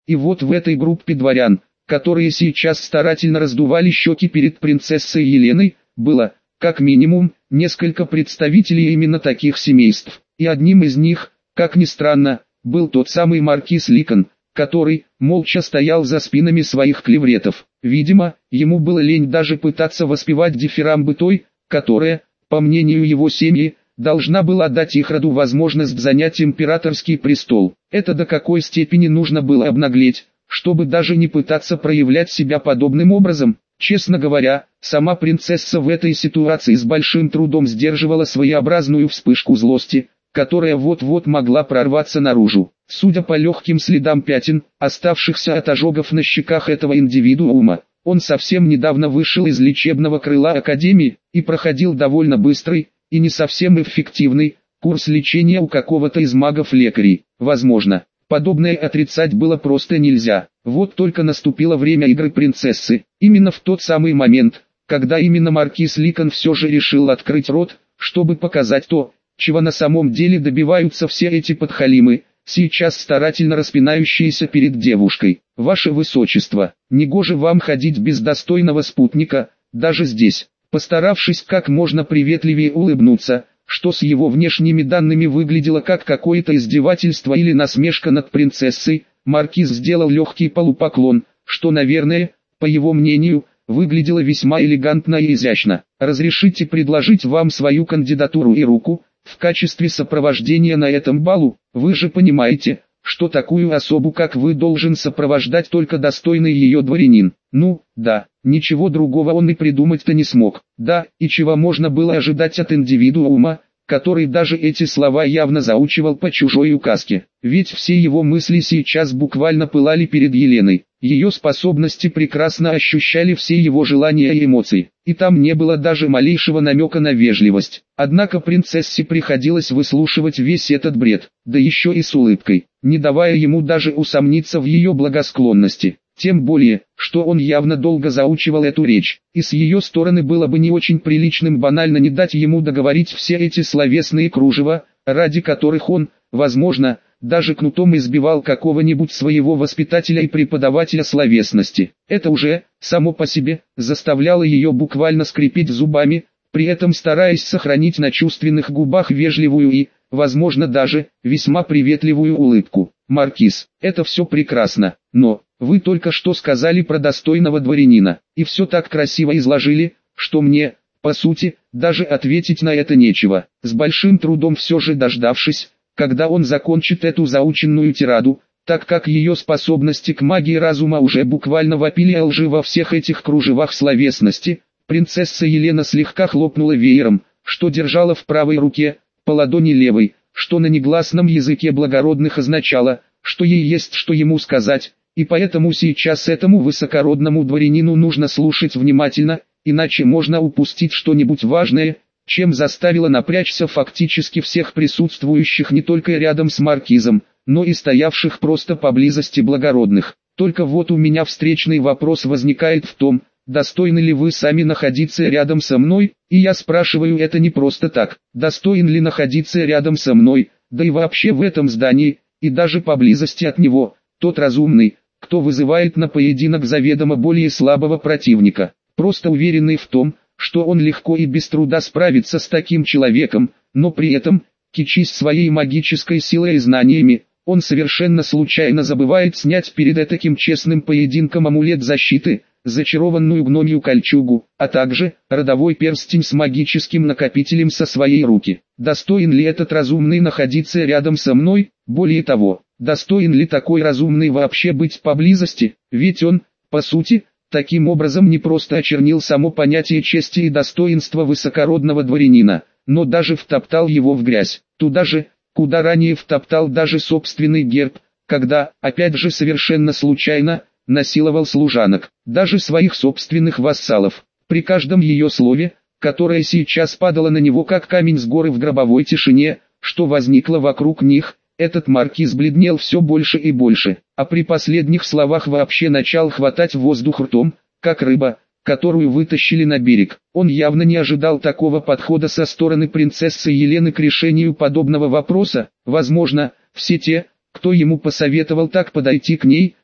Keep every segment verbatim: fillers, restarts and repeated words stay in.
И вот в этой группе дворян, которые сейчас старательно раздували щеки перед принцессой Еленой, было, как минимум, несколько представителей именно таких семейств. И одним из них, как ни странно, был тот самый маркиз Ликон, который, молча стоял за спинами своих клевретов. Видимо, ему было лень даже пытаться воспевать дифирамбы той, которая, по мнению его семьи, должна была дать их роду возможность занять императорский престол. Это до какой степени нужно было обнаглеть, чтобы даже не пытаться проявлять себя подобным образом. Честно говоря, сама принцесса в этой ситуации с большим трудом сдерживала своеобразную вспышку злости, которая вот-вот могла прорваться наружу. Судя по легким следам пятен, оставшихся от ожогов на щеках этого индивидуума, он совсем недавно вышел из лечебного крыла Академии и проходил довольно быстрый и не совсем эффективный курс лечения у какого-то из магов-лекарей. Возможно, подобное отрицать было просто нельзя. Вот только наступило время игры принцессы. Именно в тот самый момент, когда именно маркиз Ликон все же решил открыть рот, чтобы показать то, чего на самом деле добиваются все эти подхалимы, сейчас старательно распинающиеся перед девушкой. «Ваше Высочество, негоже вам ходить без достойного спутника, даже здесь». Постаравшись как можно приветливее улыбнуться, что с его внешними данными выглядело как какое-то издевательство или насмешка над принцессой, маркиз сделал легкий полупоклон, что, наверное, по его мнению, выглядело весьма элегантно и изящно. «Разрешите предложить вам свою кандидатуру и руку в качестве сопровождения на этом балу? Вы же понимаете, что такую особу, как вы, должен сопровождать только достойный ее дворянин». Ну, да, ничего другого он и придумать-то не смог. Да, и чего можно было ожидать от индивидуума, который даже эти слова явно заучивал по чужой указке. Ведь все его мысли сейчас буквально пылали перед Еленой. Ее способности прекрасно ощущали все его желания и эмоции. И там не было даже малейшего намека на вежливость. Однако принцессе приходилось выслушивать весь этот бред, да еще и с улыбкой, не давая ему даже усомниться в ее благосклонности. Тем более, что он явно долго заучивал эту речь, и с ее стороны было бы не очень приличным банально не дать ему договорить все эти словесные кружева, ради которых он, возможно, даже кнутом избивал какого-нибудь своего воспитателя и преподавателя словесности. Это уже, само по себе, заставляло ее буквально скрипеть зубами, при этом стараясь сохранить на чувственных губах вежливую и, возможно даже, весьма приветливую улыбку. «Маркиз, это все прекрасно, но... Вы только что сказали про достойного дворянина, и все так красиво изложили, что мне, по сути, даже ответить на это нечего». С большим трудом все же дождавшись, когда он закончит эту заученную тираду, так как ее способности к магии разума уже буквально вопили о лжи во всех этих кружевах словесности, принцесса Елена слегка хлопнула веером, что держала в правой руке, по ладони левой, что на негласном языке благородных означало, что ей есть что ему сказать. И поэтому сейчас этому высокородному дворянину нужно слушать внимательно, иначе можно упустить что-нибудь важное, чем заставило напрячься фактически всех присутствующих не только рядом с маркизом, но и стоявших просто поблизости благородных. Только вот у меня встречный вопрос возникает в том, достойны ли вы сами находиться рядом со мной, и я спрашиваю это не просто так, достоин ли находиться рядом со мной, да и вообще в этом здании, и даже поблизости от него, тот разумный, кто вызывает на поединок заведомо более слабого противника, просто уверенный в том, что он легко и без труда справится с таким человеком, но при этом, кичась своей магической силой и знаниями, он совершенно случайно забывает снять перед этаким честным поединком амулет защиты, зачарованную гномью кольчугу, а также родовой перстень с магическим накопителем со своей руки. Достоин ли этот разумный находиться рядом со мной? Более того, достоин ли такой разумный вообще быть поблизости? Ведь он, по сути, таким образом не просто очернил само понятие чести и достоинства высокородного дворянина, но даже втоптал его в грязь, туда же, куда ранее втоптал даже собственный герб, когда, опять же совершенно случайно, насиловал служанок, даже своих собственных вассалов. При каждом ее слове, которое сейчас падало на него как камень с горы в гробовой тишине, что возникло вокруг них, этот маркиз бледнел все больше и больше, а при последних словах вообще начал хватать воздух ртом, как рыба, которую вытащили на берег. Он явно не ожидал такого подхода со стороны принцессы Елены к решению подобного вопроса. Возможно, все те, кто ему посоветовал так подойти к ней,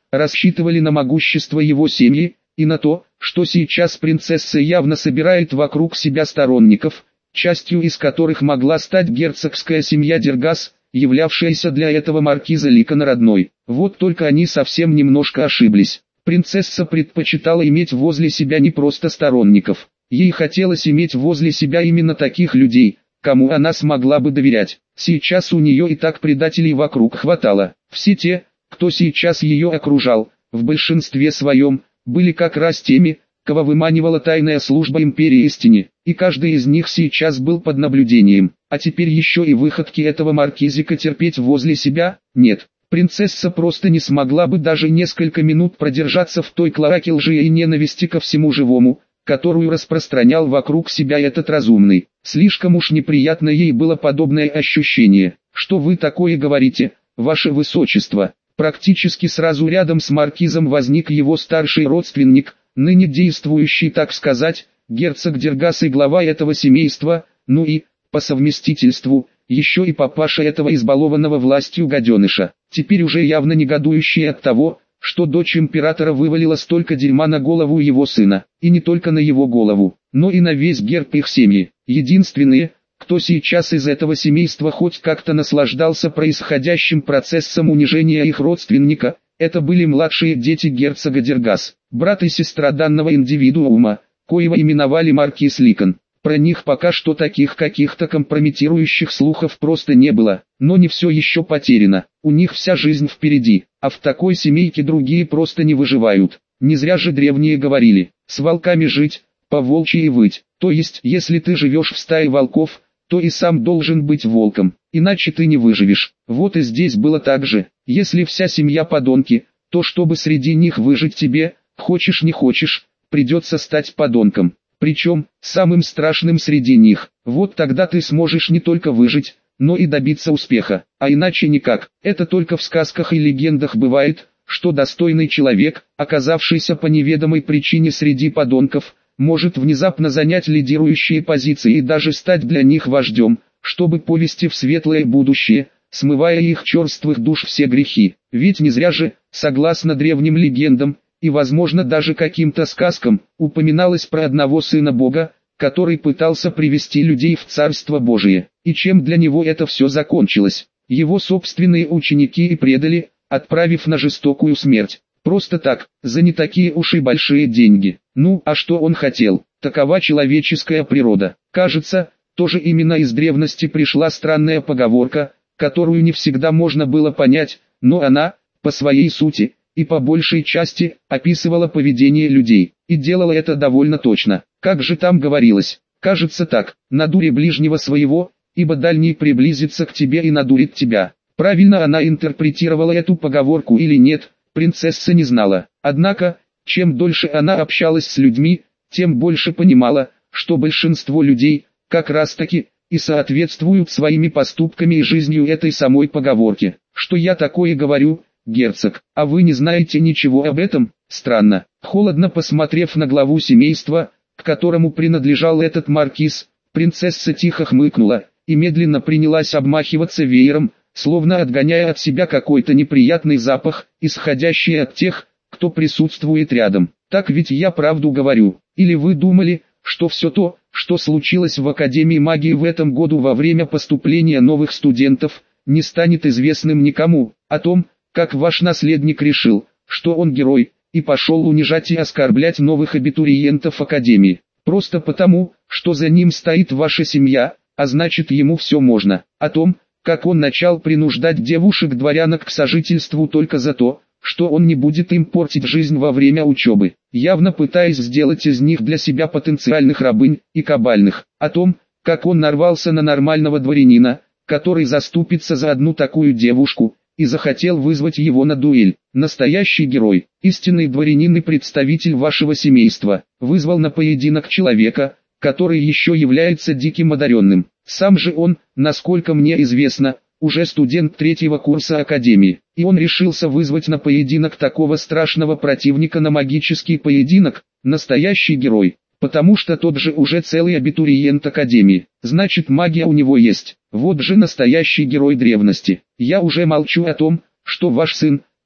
рассчитывали на могущество его семьи, и на то, что сейчас принцесса явно собирает вокруг себя сторонников, частью из которых могла стать герцогская семья Дергас, являвшаяся для этого маркиза Ликона родной. Вот только они совсем немножко ошиблись. Принцесса предпочитала иметь возле себя не просто сторонников. Ей хотелось иметь возле себя именно таких людей, кому она смогла бы доверять. Сейчас у нее и так предателей вокруг хватало. Все те, кто сейчас ее окружал, в большинстве своем, были как раз теми, кого выманивала тайная служба Империи Истины, и каждый из них сейчас был под наблюдением. А теперь еще и выходки этого маркизика терпеть возле себя? Нет. Принцесса просто не смогла бы даже несколько минут продержаться в той клоаке лжи и ненависти ко всему живому, которую распространял вокруг себя этот разумный. Слишком уж неприятно ей было подобное ощущение. «Что вы такое говорите, ваше высочество?» Практически сразу рядом с маркизом возник его старший родственник, ныне действующий, так сказать, герцог Дергас и глава этого семейства, ну и, по совместительству, еще и папаша этого избалованного властью гаденыша, теперь уже явно негодующий от того, что дочь императора вывалила столько дерьма на голову его сына, и не только на его голову, но и на весь герб их семьи. Единственные, кто сейчас из этого семейства хоть как-то наслаждался происходящим процессом унижения их родственника, это были младшие дети герцога Дергас, брат и сестра данного индивидуума, коего именовали маркиз Ликон. Про них пока что таких каких-то компрометирующих слухов просто не было, но не все еще потеряно, у них вся жизнь впереди, а в такой семейке другие просто не выживают. Не зря же древние говорили, с волками жить, по волчьи выть, то есть если ты живешь в стае волков, то и сам должен быть волком, иначе ты не выживешь. Вот и здесь было так же, если вся семья подонки, то чтобы среди них выжить тебе, хочешь не хочешь, придется стать подонком. Причем, самым страшным среди них. Вот тогда ты сможешь не только выжить, но и добиться успеха. А иначе никак. Это только в сказках и легендах бывает, что достойный человек, оказавшийся по неведомой причине среди подонков, может внезапно занять лидирующие позиции и даже стать для них вождем, чтобы повести в светлое будущее, смывая их черствых душ все грехи. Ведь не зря же, согласно древним легендам, и возможно даже каким-то сказкам, упоминалось про одного сына Бога, который пытался привести людей в Царство Божие. И чем для него это все закончилось? Его собственные ученики и предали, отправив на жестокую смерть. Просто так, за не такие уж и большие деньги. Ну, а что он хотел? Такова человеческая природа. Кажется, тоже именно из древности пришла странная поговорка, которую не всегда можно было понять, но она, по своей сути, и по большей части, описывала поведение людей, и делала это довольно точно. Как же там говорилось? Кажется так, надури ближнего своего, ибо дальний приблизится к тебе и надурит тебя. Правильно она интерпретировала эту поговорку или нет, принцесса не знала. Однако, чем дольше она общалась с людьми, тем больше понимала, что большинство людей, как раз таки, и соответствуют своими поступками и жизнью этой самой поговорке. Что я такое говорю, герцог, а вы не знаете ничего об этом? Странно. Холодно посмотрев на главу семейства, к которому принадлежал этот маркиз, принцесса тихо хмыкнула, и медленно принялась обмахиваться веером, словно отгоняя от себя какой-то неприятный запах, исходящий от тех, кто присутствует рядом. Так ведь я правду говорю. Или вы думали, что все то, что случилось в Академии магии в этом году во время поступления новых студентов, не станет известным никому? О том, как ваш наследник решил, что он герой, и пошел унижать и оскорблять новых абитуриентов Академии, просто потому, что за ним стоит ваша семья, а значит ему все можно. О том, как он начал принуждать девушек-дворянок к сожительству только за то, что он не будет им портить жизнь во время учебы, явно пытаясь сделать из них для себя потенциальных рабынь и кабальных. О том, как он нарвался на нормального дворянина, который заступится за одну такую девушку, и захотел вызвать его на дуэль. Настоящий герой, истинный дворянин и представитель вашего семейства, вызвал на поединок человека, который еще является диким одаренным. Сам же он, насколько мне известно, уже студент третьего курса Академии, и он решился вызвать на поединок такого страшного противника на магический поединок, настоящий герой, потому что тот же уже целый абитуриент Академии, значит магия у него есть, вот же настоящий герой древности. Я уже молчу о том, что ваш сын,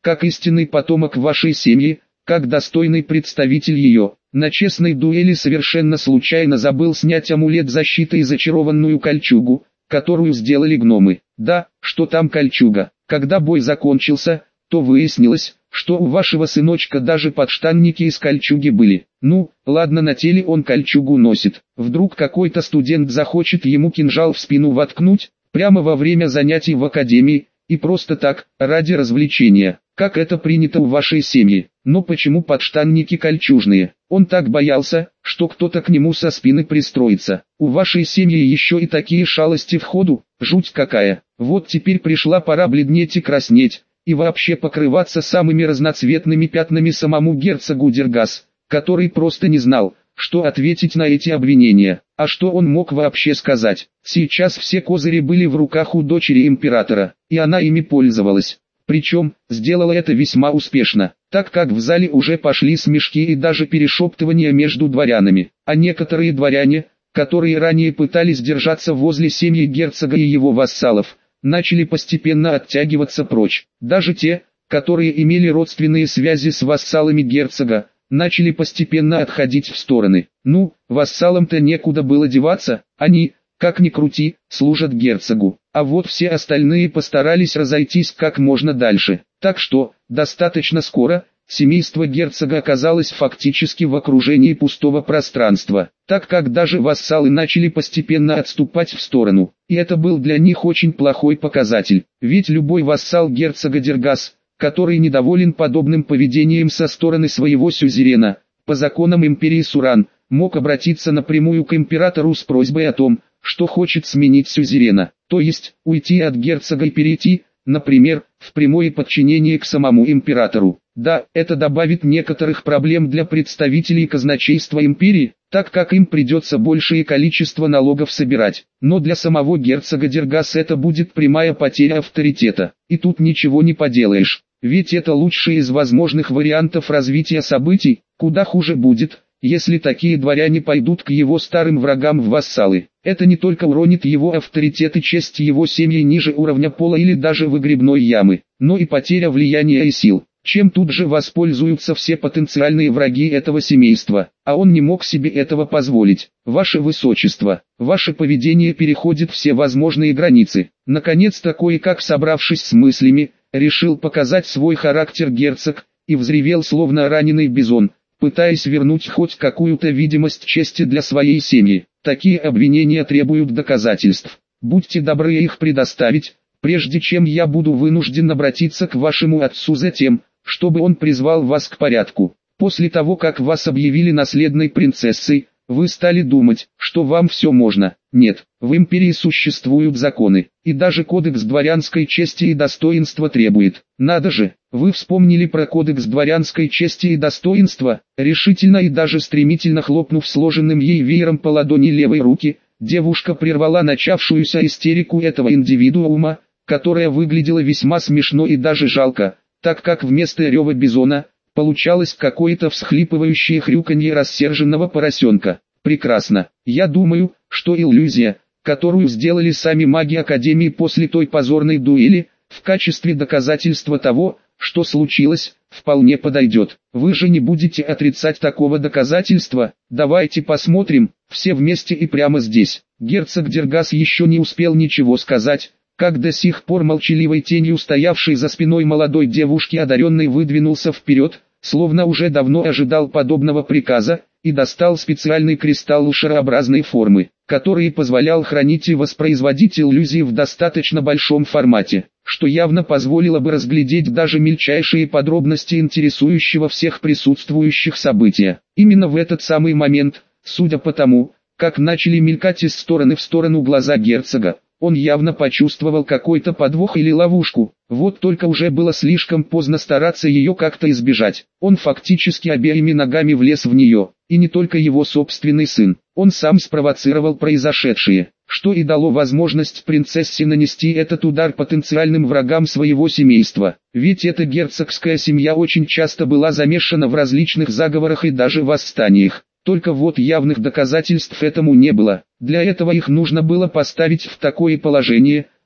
как истинный потомок вашей семьи, как достойный представитель ее. На честной дуэли совершенно случайно забыл снять амулет защиты и зачарованную кольчугу, которую сделали гномы. Да, что там кольчуга. Когда бой закончился, то выяснилось, что у вашего сыночка даже подштанники из кольчуги были. Ну, ладно, на теле он кольчугу носит. Вдруг какой-то студент захочет ему кинжал в спину воткнуть, прямо во время занятий в академии, и просто так, ради развлечения, как это принято у вашей семьи. Но почему подштанники кольчужные? Он так боялся, что кто-то к нему со спины пристроится. У вашей семьи еще и такие шалости в ходу, жуть какая. Вот теперь пришла пора бледнеть и краснеть, и вообще покрываться самыми разноцветными пятнами самому герцогу Дергас, который просто не знал, что ответить на эти обвинения. А что он мог вообще сказать? Сейчас все козыри были в руках у дочери императора, и она ими пользовалась. Причем, сделала это весьма успешно, так как в зале уже пошли смешки и даже перешептывания между дворянами. А некоторые дворяне, которые ранее пытались держаться возле семьи герцога и его вассалов, начали постепенно оттягиваться прочь. Даже те, которые имели родственные связи с вассалами герцога, начали постепенно отходить в стороны. Ну, вассалам-то некуда было деваться, они, как ни крути, служат герцогу. А вот все остальные постарались разойтись как можно дальше. Так что, достаточно скоро, семейство герцога оказалось фактически в окружении пустого пространства, так как даже вассалы начали постепенно отступать в сторону. И это был для них очень плохой показатель, ведь любой вассал герцога Дергас, который недоволен подобным поведением со стороны своего сюзерена, по законам империи Суран, мог обратиться напрямую к императору с просьбой о том, что хочет сменить сюзерена, то есть уйти от герцога и перейти, например, в прямое подчинение к самому императору. Да, это добавит некоторых проблем для представителей казначейства империи, так как им придется большее количество налогов собирать. Но для самого герцога Дергас это будет прямая потеря авторитета. И тут ничего не поделаешь, ведь это лучший из возможных вариантов развития событий. Куда хуже будет, если такие дворяне пойдут к его старым врагам в вассалы. Это не только уронит его авторитет и честь его семьи ниже уровня пола или даже выгребной ямы, но и потеря влияния и сил, чем тут же воспользуются все потенциальные враги этого семейства, а он не мог себе этого позволить. Ваше Высочество, ваше поведение переходит все возможные границы. Наконец-то кое-как собравшись с мыслями, решил показать свой характер герцог, и взревел словно раненый бизон, пытаясь вернуть хоть какую-то видимость чести для своей семьи. Такие обвинения требуют доказательств. Будьте добры их предоставить, прежде чем я буду вынужден обратиться к вашему отцу за тем, чтобы он призвал вас к порядку. После того, как вас объявили наследной принцессой, вы стали думать, что вам все можно. Нет, в империи существуют законы, и даже кодекс дворянской чести и достоинства требует. Надо же, вы вспомнили про кодекс дворянской чести и достоинства? Решительно и даже стремительно хлопнув сложенным ей веером по ладони левой руки, девушка прервала начавшуюся истерику этого индивидуума, которая выглядела весьма смешно и даже жалко, так как вместо рева бизона, получалось какое-то всхлипывающее хрюканье рассерженного поросенка. Прекрасно. Я думаю, что иллюзия, которую сделали сами маги Академии после той позорной дуэли, в качестве доказательства того, что случилось, вполне подойдет. Вы же не будете отрицать такого доказательства? Давайте посмотрим, все вместе и прямо здесь. Герцог Дергас еще не успел ничего сказать, как до сих пор молчаливой тенью стоявший за спиной молодой девушки одаренный выдвинулся вперед, словно уже давно ожидал подобного приказа, и достал специальный кристалл шарообразной формы, который позволял хранить и воспроизводить иллюзии в достаточно большом формате, что явно позволило бы разглядеть даже мельчайшие подробности интересующего всех присутствующих события. Именно в этот самый момент, судя по тому, как начали мелькать из стороны в сторону глаза герцога, он явно почувствовал какой-то подвох или ловушку, вот только уже было слишком поздно стараться ее как-то избежать. Он фактически обеими ногами влез в нее, и не только его собственный сын, он сам спровоцировал произошедшее, что и дало возможность принцессе нанести этот удар потенциальным врагам своего семейства. Ведь эта герцогская семья очень часто была замешана в различных заговорах и даже восстаниях. Только вот явных доказательств этому не было. Для этого их нужно было поставить в такое положение,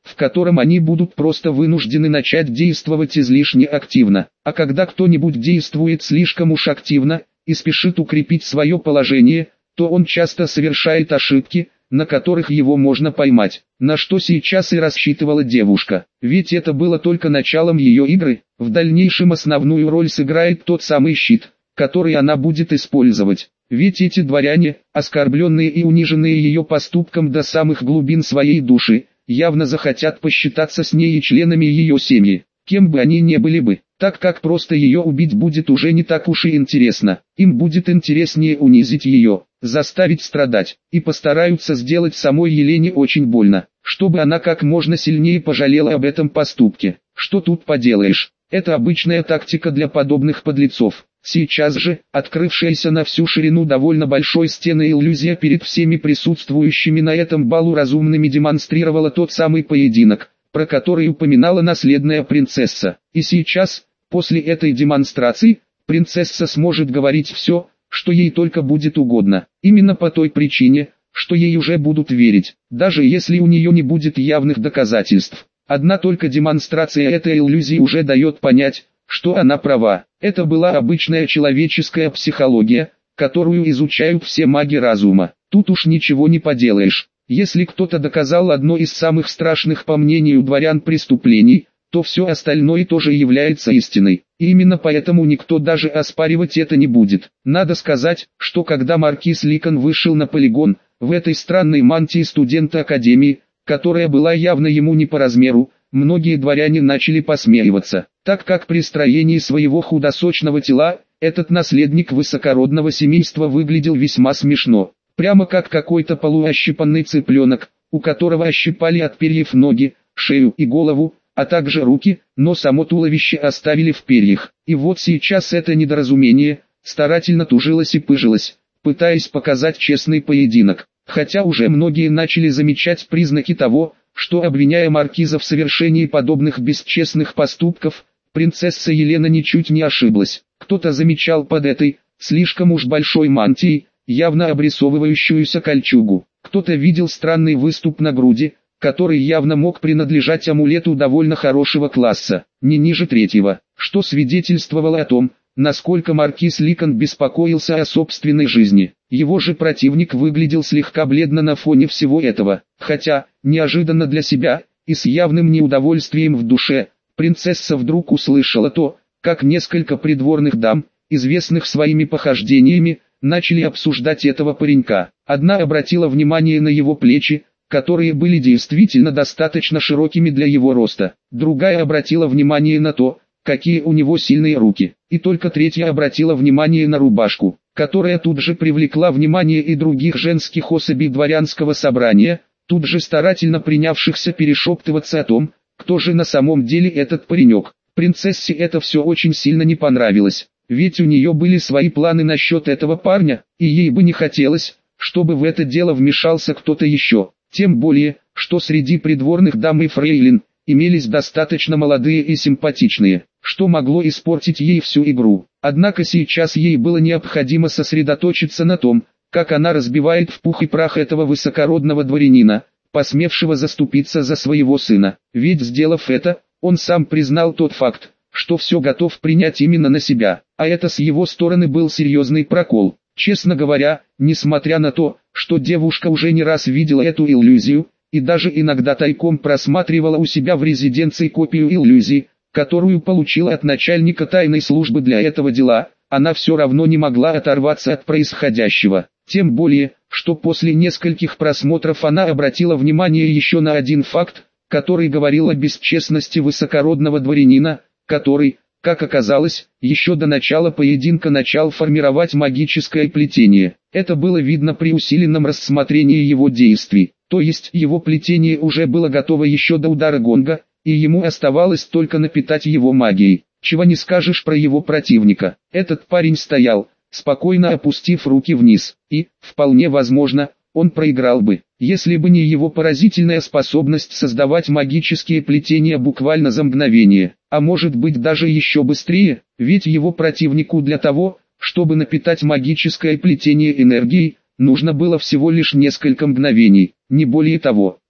в котором они будут просто вынуждены начать действовать излишне активно. А когда кто-нибудь действует слишком уж активно и спешит укрепить свое положение, то он часто совершает ошибки, на которых его можно поймать. На что сейчас и рассчитывала девушка. Ведь это было только началом ее игры, в дальнейшем основную роль сыграет тот самый щит, который она будет использовать. Ведь эти дворяне, оскорбленные и униженные ее поступком до самых глубин своей души, явно захотят посчитаться с ней и членами ее семьи, кем бы они ни были бы, так как просто ее убить будет уже не так уж и интересно. Им будет интереснее унизить ее, заставить страдать, и постараются сделать самой Елене очень больно, чтобы она как можно сильнее пожалела об этом поступке. Что тут поделаешь, это обычная тактика для подобных подлецов. Сейчас же, открывшаяся на всю ширину довольно большой стены иллюзия перед всеми присутствующими на этом балу разумными демонстрировала тот самый поединок, про который упоминала наследная принцесса. И сейчас, после этой демонстрации, принцесса сможет говорить все, что ей только будет угодно. Именно по той причине, что ей уже будут верить, даже если у нее не будет явных доказательств. Одна только демонстрация этой иллюзии уже дает понять, что она права. Это была обычная человеческая психология, которую изучают все маги разума. Тут уж ничего не поделаешь. Если кто-то доказал одно из самых страшных по мнению дворян преступлений, то все остальное тоже является истиной. И именно поэтому никто даже оспаривать это не будет. Надо сказать, что когда маркиз Ликон вышел на полигон, в этой странной мантии студента академии, которая была явно ему не по размеру, многие дворяне начали посмеиваться, так как при строении своего худосочного тела, этот наследник высокородного семейства выглядел весьма смешно, прямо как какой-то полуощипанный цыпленок, у которого ощипали от перьев ноги, шею и голову, а также руки, но само туловище оставили в перьях. И вот сейчас это недоразумение старательно тужилось и пыжилось, пытаясь показать честный поединок, хотя уже многие начали замечать признаки того, что, обвиняя маркиза в совершении подобных бесчестных поступков, принцесса Елена ничуть не ошиблась. Кто-то замечал под этой, слишком уж большой мантией, явно обрисовывающуюся кольчугу. Кто-то видел странный выступ на груди, который явно мог принадлежать амулету довольно хорошего класса, не ниже третьего, что свидетельствовало о том, насколько маркиз Ликон беспокоился о собственной жизни. Его же противник выглядел слегка бледно на фоне всего этого, хотя, неожиданно для себя, и с явным неудовольствием в душе, принцесса вдруг услышала то, как несколько придворных дам, известных своими похождениями, начали обсуждать этого паренька. Одна обратила внимание на его плечи, которые были действительно достаточно широкими для его роста, другая обратила внимание на то, какие у него сильные руки, и только третья обратила внимание на рубашку, которая тут же привлекла внимание и других женских особей дворянского собрания, тут же старательно принявшихся перешептываться о том, кто же на самом деле этот паренек. Принцессе это все очень сильно не понравилось, ведь у нее были свои планы насчет этого парня, и ей бы не хотелось, чтобы в это дело вмешался кто-то еще, тем более, что среди придворных дам и фрейлин, имелись достаточно молодые и симпатичные, что могло испортить ей всю игру. Однако сейчас ей было необходимо сосредоточиться на том, как она разбивает в пух и прах этого высокородного дворянина, посмевшего заступиться за своего сына. Ведь сделав это, он сам признал тот факт, что все готов принять именно на себя, а это с его стороны был серьезный прокол. Честно говоря, несмотря на то, что девушка уже не раз видела эту иллюзию, и даже иногда тайком просматривала у себя в резиденции копию иллюзии, которую получила от начальника тайной службы для этого дела, она все равно не могла оторваться от происходящего. Тем более, что после нескольких просмотров она обратила внимание еще на один факт, который говорил о бесчестности высокородного дворянина, который, как оказалось, еще до начала поединка начал формировать магическое плетение. Это было видно при усиленном рассмотрении его действий, то есть его плетение уже было готово еще до удара гонга, и ему оставалось только напитать его магией. Чего не скажешь про его противника. Этот парень стоял, спокойно опустив руки вниз, и, вполне возможно, он проиграл бы, если бы не его поразительная способность создавать магические плетения буквально за мгновение, а может быть даже еще быстрее, ведь его противнику для того, чтобы напитать магическое плетение энергией, нужно было всего лишь несколько мгновений, не более того.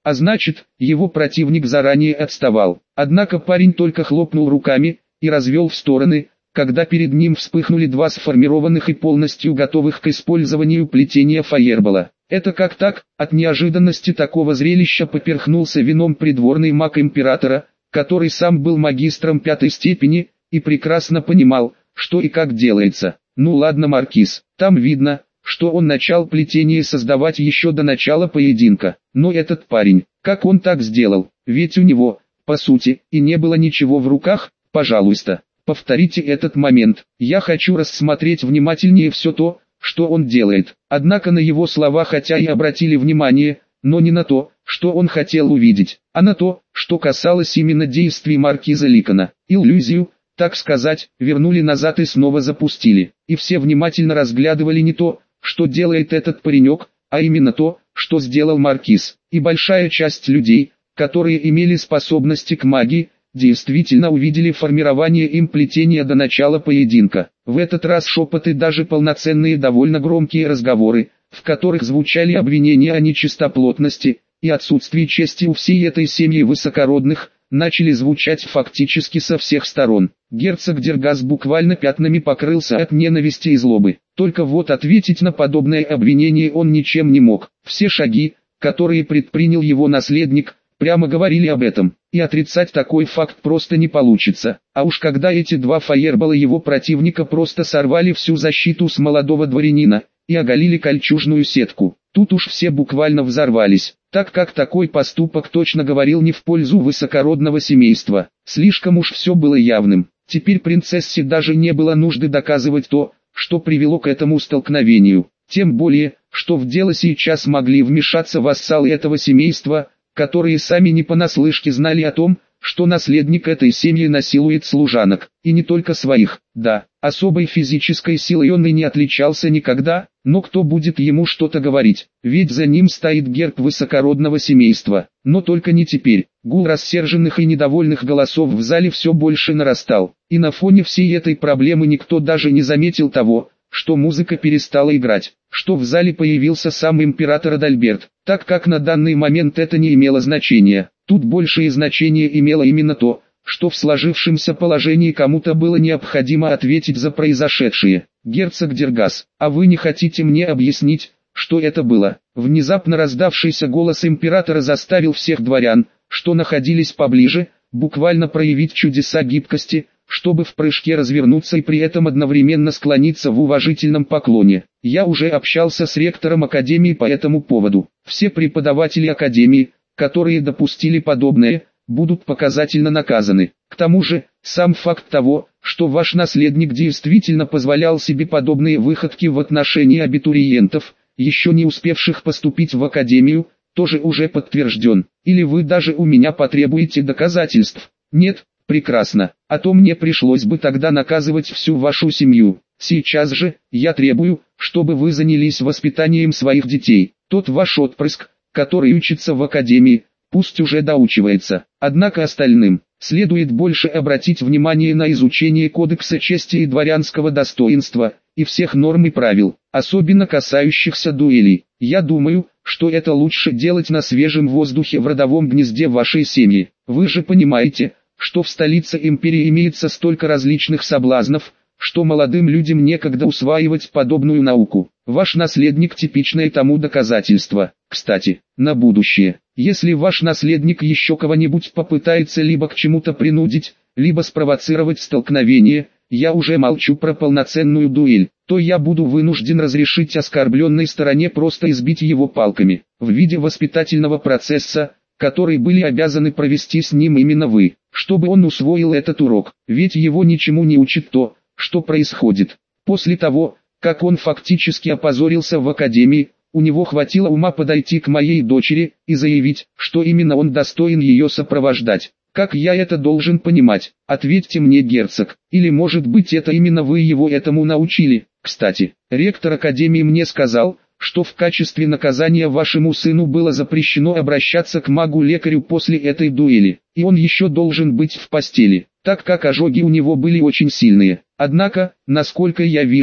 а значит, его противник заранее отставал. Однако парень только хлопнул руками и развел в стороны, когда перед ним вспыхнули два сформированных и полностью готовых к использованию плетения фаербола. Это как так? От неожиданности такого зрелища поперхнулся вином придворный маг императора, который сам был магистром пятой степени и прекрасно понимал, что и как делается. Ну ладно, маркиз, там видно, что он начал плетение создавать еще до начала поединка. Но этот парень, как он так сделал? Ведь у него, по сути, и не было ничего в руках. Пожалуйста, повторите этот момент. Я хочу рассмотреть внимательнее все то, что он делает. Однако на его слова хотя и обратили внимание, но не на то, что он хотел увидеть, а на то, что касалось именно действий маркиза Ликона. Иллюзию, так сказать, вернули назад и снова запустили. И все внимательно разглядывали не то, что делает этот паренек, а именно то, что сделал маркиз. И большая часть людей, которые имели способности к магии, действительно увидели формирование им плетения до начала поединка. В этот раз шепоты, даже полноценные довольно громкие разговоры, в которых звучали обвинения о нечистоплотности и отсутствии чести у всей этой семьи высокородных, начали звучать фактически со всех сторон. Герцог Дергас буквально пятнами покрылся от ненависти и злобы. Только вот ответить на подобное обвинение он ничем не мог. Все шаги, которые предпринял его наследник, прямо говорили об этом, и отрицать такой факт просто не получится. А уж когда эти два фаербола его противника просто сорвали всю защиту с молодого дворянина и оголили кольчужную сетку, тут уж все буквально взорвались, так как такой поступок точно говорил не в пользу высокородного семейства. Слишком уж все было явным. Теперь принцессе даже не было нужды доказывать то, что привело к этому столкновению. Тем более, что в дело сейчас могли вмешаться вассалы этого семейства, которые сами не понаслышке знали о том, что наследник этой семьи насилует служанок, и не только своих. Да, особой физической силой он и не отличался никогда, но кто будет ему что-то говорить, ведь за ним стоит герб высокородного семейства. Но только не теперь. Гул рассерженных и недовольных голосов в зале все больше нарастал, и на фоне всей этой проблемы никто даже не заметил того, что музыка перестала играть, что в зале появился сам император Адальберт, так как на данный момент это не имело значения. Тут большее значение имело именно то, что в сложившемся положении кому-то было необходимо ответить за произошедшее. Герцог Дергас, а вы не хотите мне объяснить, что это было? Внезапно раздавшийся голос императора заставил всех дворян, что находились поближе, буквально проявить чудеса гибкости, чтобы в прыжке развернуться и при этом одновременно склониться в уважительном поклоне. Я уже общался с ректором академии по этому поводу. Все преподаватели академии, которые допустили подобное, будут показательно наказаны. К тому же, сам факт того, что ваш наследник действительно позволял себе подобные выходки в отношении абитуриентов, еще не успевших поступить в академию, тоже уже подтвержден. Или вы даже у меня потребуете доказательств? Нет? Прекрасно, а то мне пришлось бы тогда наказывать всю вашу семью. Сейчас же, я требую, чтобы вы занялись воспитанием своих детей. Тот ваш отпрыск, который учится в академии, пусть уже доучивается. Однако остальным, следует больше обратить внимание на изучение кодекса чести и дворянского достоинства, и всех норм и правил, особенно касающихся дуэлей. Я думаю, что это лучше делать на свежем воздухе в родовом гнезде вашей семьи. Вы же понимаете, что в столице империи имеется столько различных соблазнов, что молодым людям некогда усваивать подобную науку. Ваш наследник типичное тому доказательство. Кстати, на будущее, если ваш наследник еще кого-нибудь попытается либо к чему-то принудить, либо спровоцировать столкновение, я уже молчу про полноценную дуэль, то я буду вынужден разрешить оскорбленной стороне просто избить его палками, в виде воспитательного процесса, который были обязаны провести с ним именно вы, чтобы он усвоил этот урок, ведь его ничему не учит то, что происходит. После того, как он фактически опозорился в академии, у него хватило ума подойти к моей дочери и заявить, что именно он достоин ее сопровождать. Как я это должен понимать? Ответьте мне, герцог, или может быть это именно вы его этому научили? Кстати, ректор академии мне сказал, что в качестве наказания вашему сыну было запрещено обращаться к магу-лекарю после этой дуэли, и он еще должен быть в постели, так как ожоги у него были очень сильные. Однако, насколько я вижу,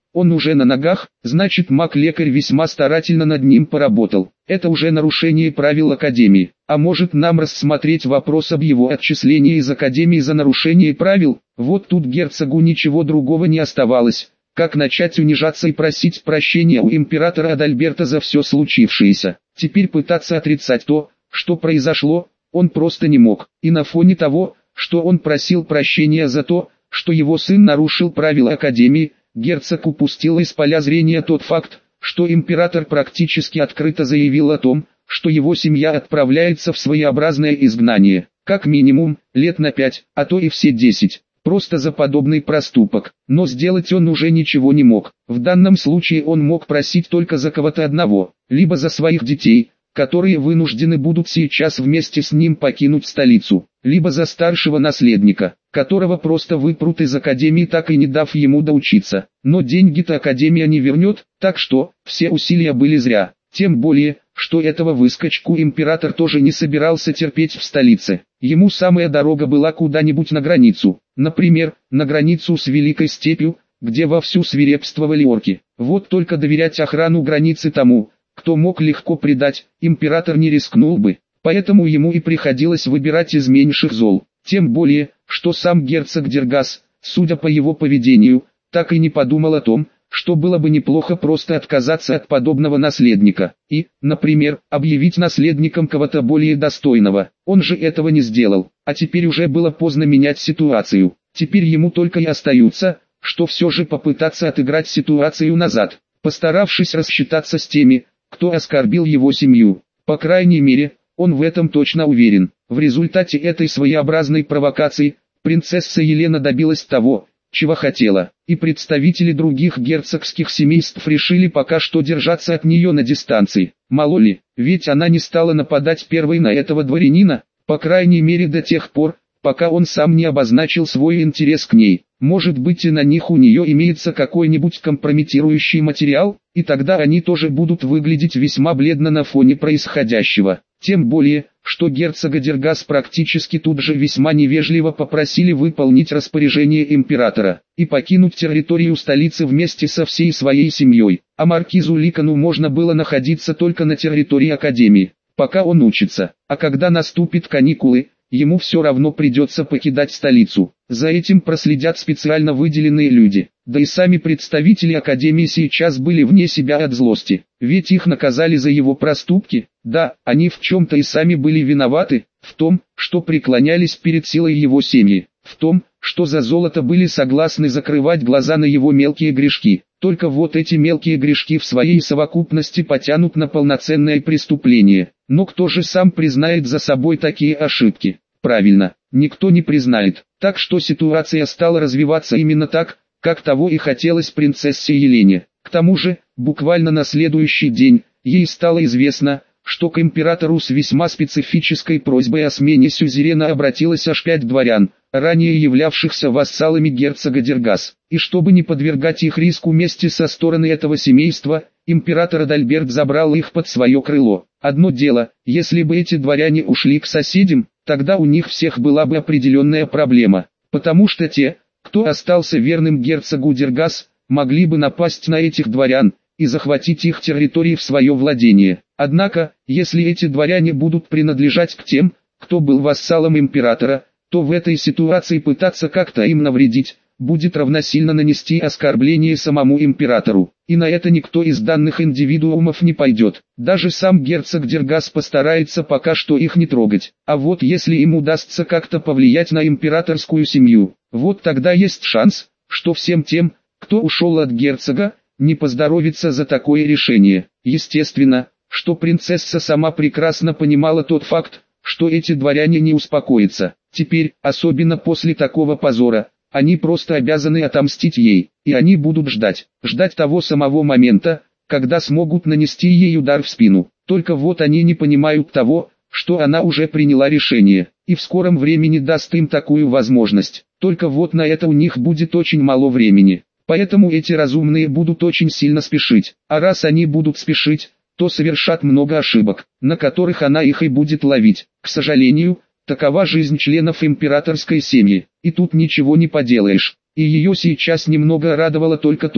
Он уже на ногах, значит маг-лекарь весьма старательно над ним поработал. Это уже нарушение правил Академии. А может нам рассмотреть вопрос об его отчислении из Академии за нарушение правил? Вот тут герцогу ничего другого не оставалось, как начать унижаться и просить прощения у императора Адальберта за все случившееся. Теперь пытаться отрицать то, что произошло, он просто не мог. И на фоне того, что он просил прощения за то, что его сын нарушил правила Академии, герцог упустил из поля зрения тот факт, что император практически открыто заявил о том, что его семья отправляется в своеобразное изгнание, как минимум, лет на пять, а то и все десять, просто за подобный проступок. Но сделать он уже ничего не мог. В данном случае он мог просить только за кого-то одного, либо за своих детей, которые вынуждены будут сейчас вместе с ним покинуть столицу, либо за старшего наследника, которого просто выпрут из Академии, так и не дав ему доучиться. Но деньги-то Академия не вернет, так что все усилия были зря. Тем более, что этого выскочку император тоже не собирался терпеть в столице. Ему самая дорога была куда-нибудь на границу, например, на границу с Великой Степью, где вовсю свирепствовали орки. Вот только доверять охрану границы тому, кто мог легко предать, император не рискнул бы, поэтому ему и приходилось выбирать из меньших зол. Тем более, что сам герцог Дергас, судя по его поведению, так и не подумал о том, что было бы неплохо просто отказаться от подобного наследника и, например, объявить наследником кого-то более достойного. Он же этого не сделал, а теперь уже было поздно менять ситуацию. Теперь ему только и остается, что все же попытаться отыграть ситуацию назад, постаравшись рассчитаться с теми, кто оскорбил его семью. По крайней мере, он в этом точно уверен. В результате этой своеобразной провокации, принцесса Елена добилась того, чего хотела, и представители других герцогских семейств решили пока что держаться от нее на дистанции. Мало ли, ведь она не стала нападать первой на этого дворянина, по крайней мере до тех пор, пока он сам не обозначил свой интерес к ней. Может быть, и на них у нее имеется какой-нибудь компрометирующий материал, и тогда они тоже будут выглядеть весьма бледно на фоне происходящего. Тем более, что герцога Дергас практически тут же весьма невежливо попросили выполнить распоряжение императора и покинуть территорию столицы вместе со всей своей семьей, а маркизу Ликану можно было находиться только на территории Академии, пока он учится, а когда наступят каникулы, ему все равно придется покидать столицу. За этим проследят специально выделенные люди. Да и сами представители Академии сейчас были вне себя от злости, ведь их наказали за его проступки. Да, они в чем-то и сами были виноваты, в том, что преклонялись перед силой его семьи, в том, что за золото были согласны закрывать глаза на его мелкие грешки. Только вот эти мелкие грешки в своей совокупности потянут на полноценное преступление. Но кто же сам признает за собой такие ошибки? Правильно, никто не признает. Так что ситуация стала развиваться именно так, как того и хотелось принцессе Елене. К тому же, буквально на следующий день, ей стало известно, что к императору с весьма специфической просьбой о смене сюзерена обратилось аж пять дворян, ранее являвшихся вассалами герцога Дергас. И чтобы не подвергать их риску мести со стороны этого семейства, император Адальберт забрал их под свое крыло. Одно дело, если бы эти дворяне ушли к соседям, тогда у них всех была бы определенная проблема, потому что те, кто остался верным герцогу Дергас, могли бы напасть на этих дворян и захватить их территории в свое владение. Однако, если эти дворяне будут принадлежать к тем, кто был вассалом императора, то в этой ситуации пытаться как-то им навредить, будет равносильно нанести оскорбление самому императору. И на это никто из данных индивидуумов не пойдет. Даже сам герцог Дергас постарается пока что их не трогать. А вот если им удастся как-то повлиять на императорскую семью, вот тогда есть шанс, что всем тем, кто ушел от герцога, не поздоровится за такое решение. Естественно, что принцесса сама прекрасно понимала тот факт, что эти дворяне не успокоятся. Теперь, особенно после такого позора, они просто обязаны отомстить ей, и они будут ждать, ждать того самого момента, когда смогут нанести ей удар в спину. Только вот они не понимают того, что она уже приняла решение, и в скором времени даст им такую возможность. Только вот на это у них будет очень мало времени, поэтому эти разумные будут очень сильно спешить, а раз они будут спешить, то совершат много ошибок, на которых она их и будет ловить. К сожалению, такова жизнь членов императорской семьи, и тут ничего не поделаешь. И ее сейчас немного радовало только то,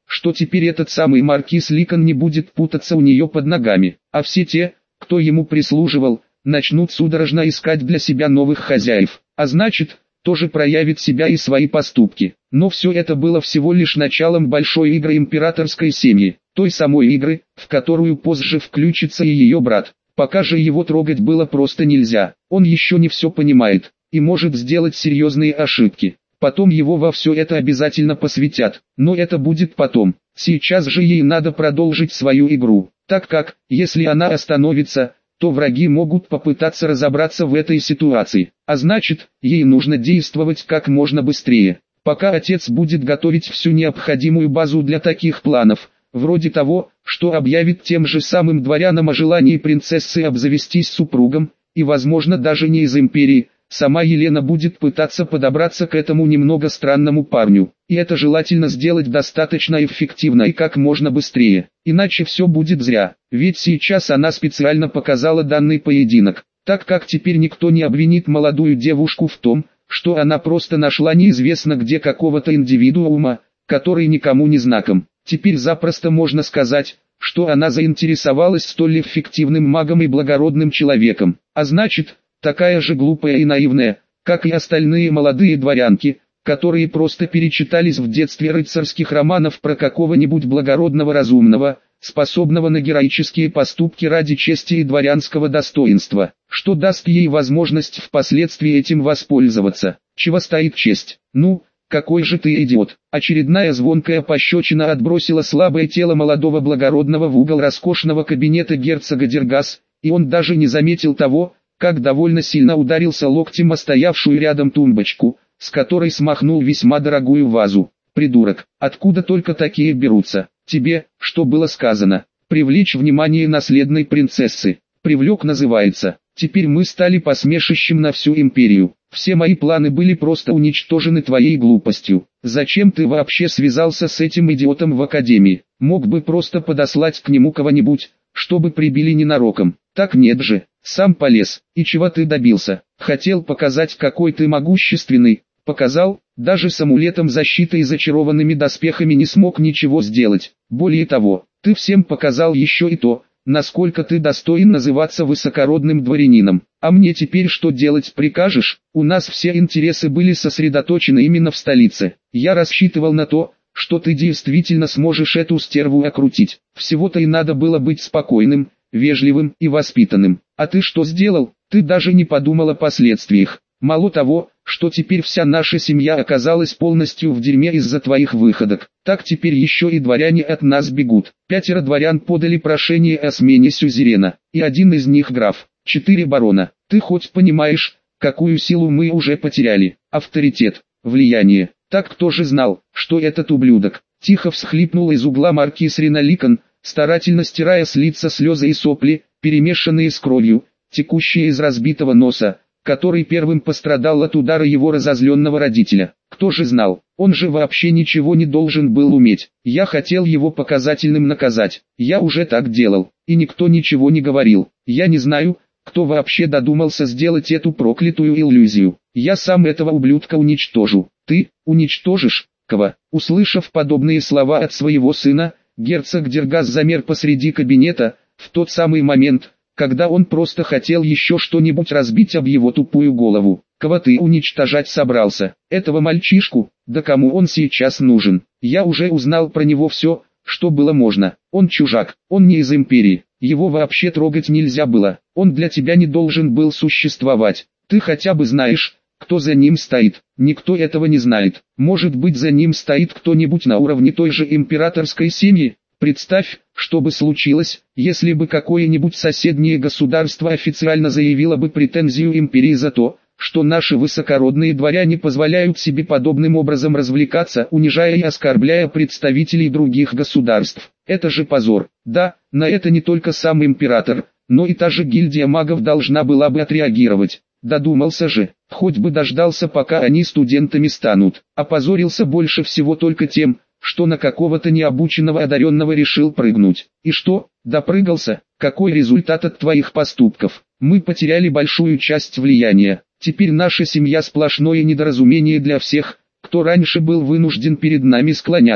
что теперь этот самый маркиз Ликон не будет путаться у нее под ногами, а все те, кто ему прислуживал, начнут судорожно искать для себя новых хозяев, а значит, тоже проявит себя и свои поступки. Но все это было всего лишь началом большой игры императорской семьи, той самой игры, в которую позже включится и ее брат. Пока же его трогать было просто нельзя, он еще не все понимает, и может сделать серьезные ошибки. Потом его во все это обязательно посвятят, но это будет потом. Сейчас же ей надо продолжить свою игру, так как, если она остановится, то враги могут попытаться разобраться в этой ситуации, а значит, ей нужно действовать как можно быстрее, пока отец будет готовить всю необходимую базу для таких планов, вроде того, что объявит тем же самым дворянам о желании принцессы обзавестись супругом, и возможно даже не из империи. Сама Елена будет пытаться подобраться к этому немного странному парню, и это желательно сделать достаточно эффективно и как можно быстрее, иначе все будет зря, ведь сейчас она специально показала данный поединок, так как теперь никто не обвинит молодую девушку в том, что она просто нашла неизвестно где какого-то индивидуума, который никому не знаком. Теперь запросто можно сказать, что она заинтересовалась столь эффективным магом и благородным человеком, а значит, такая же глупая и наивная, как и остальные молодые дворянки, которые просто перечитались в детстве рыцарских романов про какого-нибудь благородного разумного, способного на героические поступки ради чести и дворянского достоинства, что даст ей возможность впоследствии этим воспользоваться. Чего стоит честь? Ну, какой же ты идиот! Очередная звонкая пощечина отбросила слабое тело молодого благородного в угол роскошного кабинета герцога Дергас, и он даже не заметил того, как довольно сильно ударился локтем о стоявшую рядом тумбочку, с которой смахнул весьма дорогую вазу. Придурок, откуда только такие берутся? Тебе, что было сказано, привлечь внимание наследной принцессы. Привлек называется. Теперь мы стали посмешищем на всю империю. Все мои планы были просто уничтожены твоей глупостью. Зачем ты вообще связался с этим идиотом в академии? Мог бы просто подослать к нему кого-нибудь, чтобы прибили ненароком. Так нет же, сам полез. И чего ты добился? Хотел показать, какой ты могущественный. Показал, даже с амулетом защиты и зачарованными доспехами не смог ничего сделать. Более того, ты всем показал еще и то, насколько ты достоин называться высокородным дворянином. А мне теперь что делать прикажешь? У нас все интересы были сосредоточены именно в столице. Я рассчитывал на то, что ты действительно сможешь эту стерву окрутить. Всего-то и надо было быть спокойным, вежливым и воспитанным. А ты что сделал? Ты даже не подумал о последствиях. Мало того, что теперь вся наша семья оказалась полностью в дерьме из-за твоих выходок, так теперь еще и дворяне от нас бегут. Пятеро дворян подали прошение о смене сюзерена, и один из них граф, четыре барона. Ты хоть понимаешь, какую силу мы уже потеряли? Авторитет, влияние. Так кто же знал, что этот ублюдок? Тихо всхлипнул из угла маркиз Риноликон, старательно стирая с лица слезы и сопли, перемешанные с кровью, текущие из разбитого носа, который первым пострадал от удара его разозленного родителя. Кто же знал, он же вообще ничего не должен был уметь. Я хотел его показательным наказать, я уже так делал, и никто ничего не говорил. Я не знаю, кто вообще додумался сделать эту проклятую иллюзию. Я сам этого ублюдка уничтожу. Ты, уничтожишь? Кого? Услышав подобные слова от своего сына, герцог Дергас замер посреди кабинета, в тот самый момент, когда он просто хотел еще что-нибудь разбить об его тупую голову. Кого ты уничтожать собрался? Этого мальчишку? Да кому он сейчас нужен? Я уже узнал про него все, что было можно. Он чужак, он не из империи, его вообще трогать нельзя было. Он для тебя не должен был существовать. Ты хотя бы знаешь, кто за ним стоит? Никто этого не знает. Может быть, за ним стоит кто-нибудь на уровне той же императорской семьи? Представь, что бы случилось, если бы какое-нибудь соседнее государство официально заявило бы претензию империи за то, что наши высокородные дворяне позволяют себе подобным образом развлекаться, унижая и оскорбляя представителей других государств. Это же позор. Да, на это не только сам император, но и та же гильдия магов должна была бы отреагировать. Додумался же, хоть бы дождался, пока они студентами станут. Опозорился больше всего только тем, что на какого-то необученного одаренного решил прыгнуть. И что, допрыгался? Какой результат от твоих поступков? Мы потеряли большую часть влияния. Теперь наша семья сплошное недоразумение для всех, кто раньше был вынужден перед нами склоняться.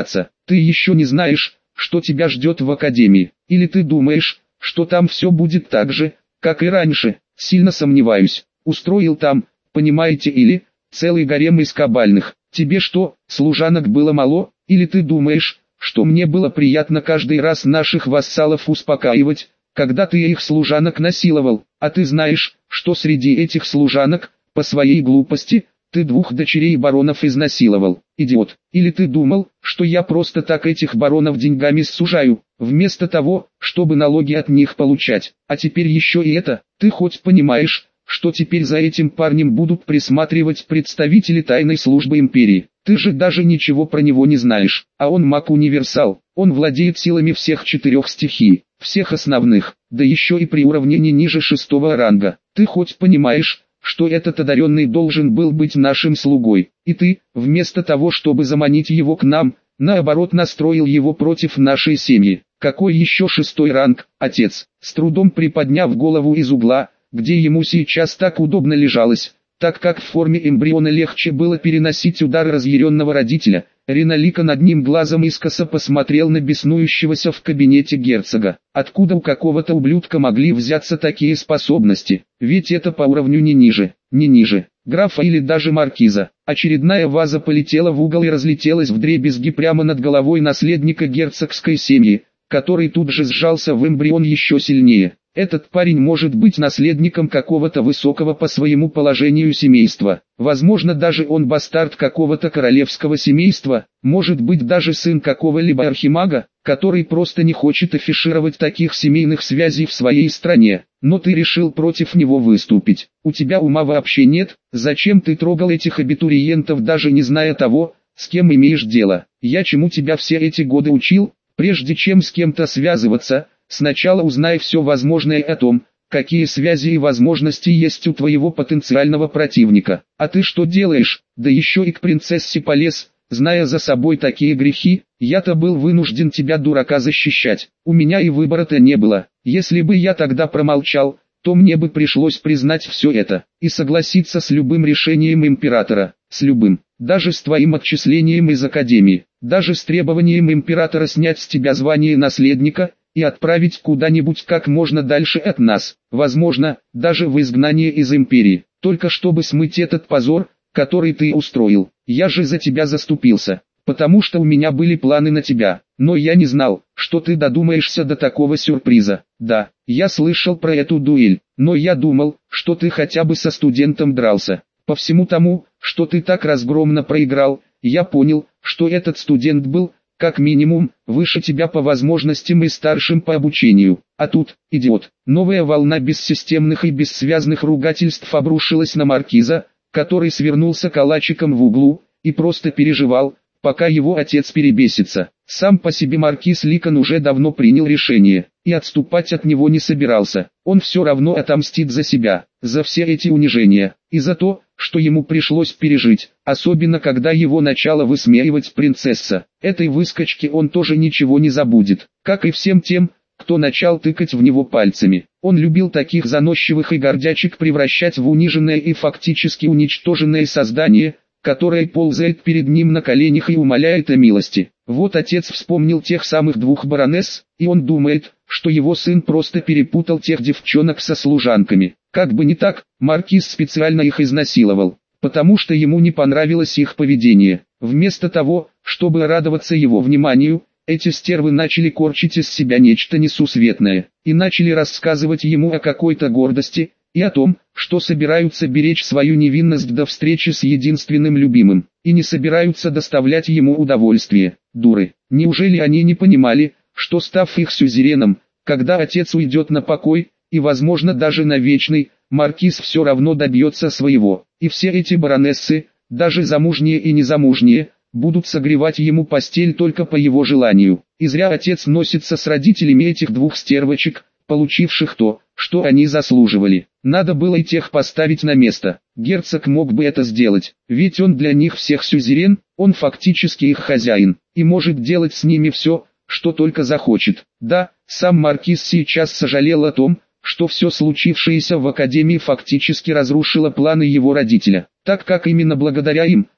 Ты еще не знаешь, что тебя ждет в академии. Или ты думаешь, что там все будет так же, как и раньше? Сильно сомневаюсь. Устроил там, понимаете, или целый гарем из кабальных. Тебе что, служанок было мало? Или ты думаешь, что мне было приятно каждый раз наших вассалов успокаивать, когда ты их служанок насиловал? А ты знаешь, что среди этих служанок, по своей глупости, ты двух дочерей баронов изнасиловал, идиот. Или ты думал, что я просто так этих баронов деньгами сужаю, вместо того, чтобы налоги от них получать? А теперь еще и это. Ты хоть понимаешь, что теперь за этим парнем будут присматривать представители тайной службы империи? Ты же даже ничего про него не знаешь. А он маг-универсал. Он владеет силами всех четырех стихий, всех основных, да еще и при уравнении ниже шестого ранга. Ты хоть понимаешь, что этот одаренный должен был быть нашим слугой? И ты, вместо того чтобы заманить его к нам, наоборот настроил его против нашей семьи. Какой еще шестой ранг, отец? С трудом приподняв голову из угла, где ему сейчас так удобно лежалось, так как в форме эмбриона легче было переносить удары разъяренного родителя, Реналика над ним глазом искоса посмотрел на беснующегося в кабинете герцога. Откуда у какого-то ублюдка могли взяться такие способности? Ведь это по уровню не ниже, не ниже графа или даже маркиза. Очередная ваза полетела в угол и разлетелась вдребезги прямо над головой наследника герцогской семьи, который тут же сжался в эмбрион еще сильнее. Этот парень может быть наследником какого-то высокого по своему положению семейства. Возможно, даже он бастард какого-то королевского семейства, может быть даже сын какого-либо архимага, который просто не хочет афишировать таких семейных связей в своей стране. Но ты решил против него выступить. У тебя ума вообще нет? Зачем ты трогал этих абитуриентов, даже не зная того, с кем имеешь дело? Я чему тебя все эти годы учил? Прежде чем с кем-то связываться, сначала узнай все возможное о том, какие связи и возможности есть у твоего потенциального противника. А ты что делаешь? Да еще и к принцессе полез, зная за собой такие грехи. Я-то был вынужден тебя, дурака, защищать. У меня и выбора-то не было. Если бы я тогда промолчал, то мне бы пришлось признать все это и согласиться с любым решением императора, с любым, даже с твоим отчислением из академии, даже с требованием императора снять с тебя звание наследника и отправить куда-нибудь как можно дальше от нас, возможно, даже в изгнание из империи, только чтобы смыть этот позор, который ты устроил. Я же за тебя заступился, потому что у меня были планы на тебя, но я не знал, что ты додумаешься до такого сюрприза. Да, я слышал про эту дуэль, но я думал, что ты хотя бы со студентом дрался. По всему тому, что ты так разгромно проиграл, я понял, что этот студент был, как минимум, выше тебя по возможностям и старшим по обучению. А тут, идиот, новая волна бессистемных и бессвязных ругательств обрушилась на маркиза, который свернулся калачиком в углу и просто переживал, пока его отец перебесится. Сам по себе маркиз Ликон уже давно принял решение, и отступать от него не собирался. Он все равно отомстит за себя, за все эти унижения, и за то, что ему пришлось пережить, особенно когда его начала высмеивать принцесса. Этой выскочке он тоже ничего не забудет, как и всем тем, кто начал тыкать в него пальцами. Он любил таких заносчивых и гордячек превращать в униженное и фактически уничтоженное создание, которое ползает перед ним на коленях и умоляет о милости. Вот отец вспомнил тех самых двух баронесс, и он думает, что его сын просто перепутал тех девчонок со служанками. Как бы не так, маркиз специально их изнасиловал, потому что ему не понравилось их поведение. Вместо того, чтобы радоваться его вниманию, эти стервы начали корчить из себя нечто несусветное, и начали рассказывать ему о какой-то гордости, и о том, что собираются беречь свою невинность до встречи с единственным любимым, и не собираются доставлять ему удовольствие. Дуры, неужели они не понимали, что став их сюзереном, когда отец уйдет на покой, и возможно даже на вечный, маркиз все равно добьется своего, и все эти баронессы, даже замужние и незамужние, будут согревать ему постель только по его желанию. И зря отец носится с родителями этих двух стервочек, получивших то, что они заслуживали. Надо было и тех поставить на место. Герцог мог бы это сделать, ведь он для них всех сюзерен, он фактически их хозяин, и может делать с ними все, что только захочет. Да, сам маркиз сейчас сожалел о том, что все случившееся в академии фактически разрушило планы его родителя, так как именно благодаря им,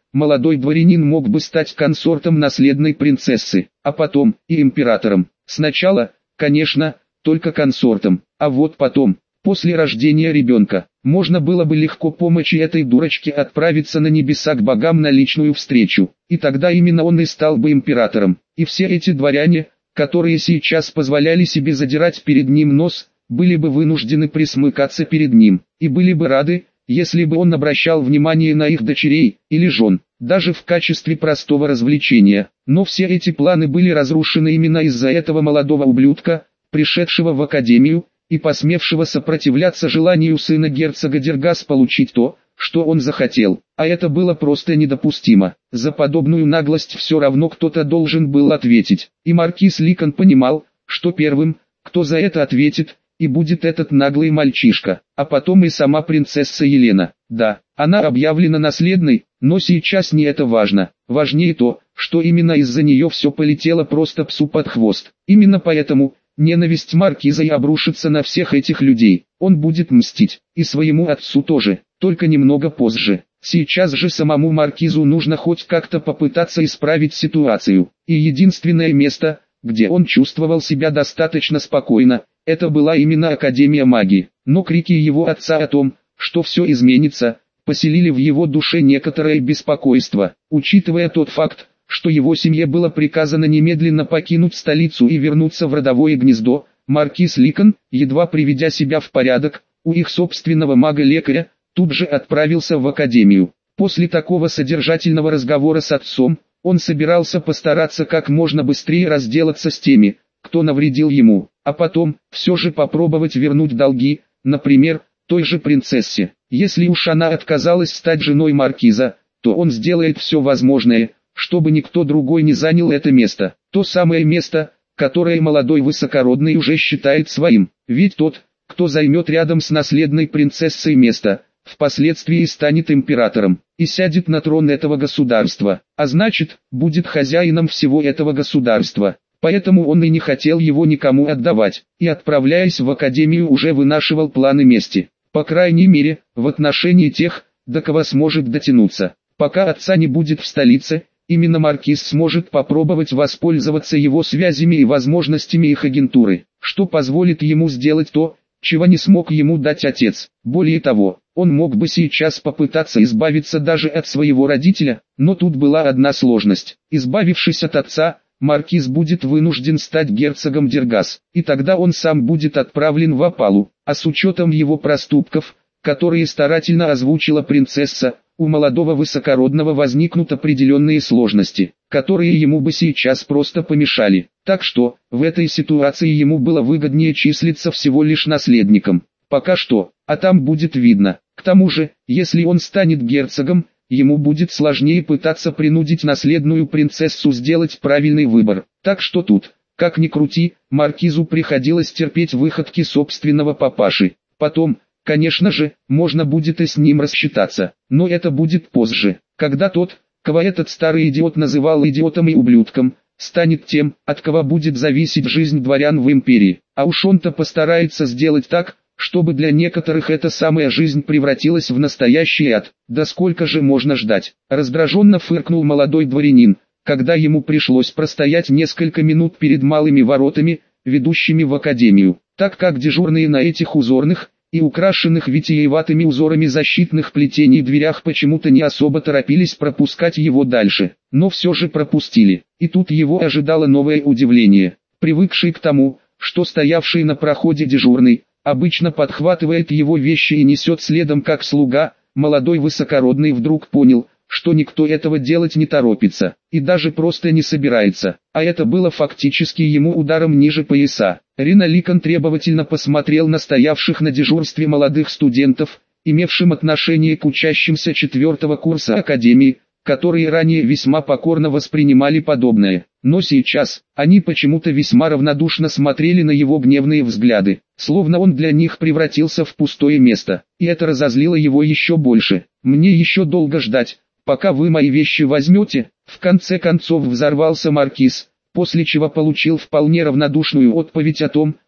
молодой дворянин мог бы стать консортом наследной принцессы, а потом и императором. Сначала, конечно, только консортом, а вот потом, после рождения ребенка, можно было бы легко помочь этой дурочке отправиться на небеса к богам на личную встречу, и тогда именно он и стал бы императором, и все эти дворяне, которые сейчас позволяли себе задирать перед ним нос, были бы вынуждены присмыкаться перед ним, и были бы рады, если бы он обращал внимание на их дочерей или жен, даже в качестве простого развлечения. Но все эти планы были разрушены именно из-за этого молодого ублюдка, пришедшего в академию, и посмевшего сопротивляться желанию сына герцога Дергас получить то, что он захотел, а это было просто недопустимо. За подобную наглость все равно кто-то должен был ответить, и маркиз Ликон понимал, что первым, кто за это ответит, и будет этот наглый мальчишка, а потом и сама принцесса Елена. Да, она объявлена наследной, но сейчас не это важно, важнее то, что именно из-за нее все полетело просто псу под хвост. Именно поэтому ненависть маркиза и обрушится на всех этих людей. Он будет мстить, и своему отцу тоже, только немного позже. Сейчас же самому маркизу нужно хоть как-то попытаться исправить ситуацию, и единственное место, где он чувствовал себя достаточно спокойно, это была именно Академия магии. Но крики его отца о том, что все изменится, поселили в его душе некоторое беспокойство, учитывая тот факт, что его семье было приказано немедленно покинуть столицу и вернуться в родовое гнездо. Маркиз Ликон, едва приведя себя в порядок, у их собственного мага-лекаря, тут же отправился в академию. После такого содержательного разговора с отцом, он собирался постараться как можно быстрее разделаться с теми, кто навредил ему, а потом, все же попробовать вернуть долги, например, той же принцессе. Если уж она отказалась стать женой маркиза, то он сделает все возможное, чтобы никто другой не занял это место. То самое место, которое молодой высокородный уже считает своим. Ведь тот, кто займет рядом с наследной принцессой место, впоследствии станет императором, и сядет на трон этого государства, а значит, будет хозяином всего этого государства. Поэтому он и не хотел его никому отдавать, и отправляясь в академию уже вынашивал планы мести. По крайней мере, в отношении тех, до кого сможет дотянуться. Пока отца не будет в столице, именно маркиз сможет попробовать воспользоваться его связями и возможностями их агентуры, что позволит ему сделать то, чего не смог ему дать отец. Более того, он мог бы сейчас попытаться избавиться даже от своего родителя, но тут была одна сложность. Избавившись от отца, маркиз будет вынужден стать герцогом Дергас, и тогда он сам будет отправлен в опалу, а с учетом его проступков, которые старательно озвучила принцесса, у молодого высокородного возникнут определенные сложности, которые ему бы сейчас просто помешали. Так что, в этой ситуации ему было выгоднее числиться всего лишь наследником. Пока что, а там будет видно. К тому же, если он станет герцогом, ему будет сложнее пытаться принудить наследную принцессу сделать правильный выбор. Так что тут, как ни крути, маркизу приходилось терпеть выходки собственного папаши. Потом, конечно же, можно будет и с ним рассчитаться, но это будет позже, когда тот, кого этот старый идиот называл идиотом и ублюдком, станет тем, от кого будет зависеть жизнь дворян в империи. А уж он-то постарается сделать так, чтобы для некоторых эта самая жизнь превратилась в настоящий ад. Да сколько же можно ждать? Раздраженно фыркнул молодой дворянин, когда ему пришлось простоять несколько минут перед малыми воротами, ведущими в академию, так как дежурные на этих узорных и украшенных витиеватыми узорами защитных плетений дверях почему-то не особо торопились пропускать его дальше, но все же пропустили. И тут его ожидало новое удивление. Привыкший к тому, что стоявший на проходе дежурный обычно подхватывает его вещи и несет следом как слуга, молодой высокородный вдруг понял, что никто этого делать не торопится, и даже просто не собирается, а это было фактически ему ударом ниже пояса. Рина Ликон требовательно посмотрел на стоявших на дежурстве молодых студентов, имевшим отношение к учащимся четвертого курса академии, которые ранее весьма покорно воспринимали подобное. Но сейчас, они почему-то весьма равнодушно смотрели на его гневные взгляды, словно он для них превратился в пустое место, и это разозлило его еще больше. «Мне еще долго ждать, пока вы мои вещи возьмете», в конце концов взорвался маркиз, после чего получил вполне равнодушную отповедь о том,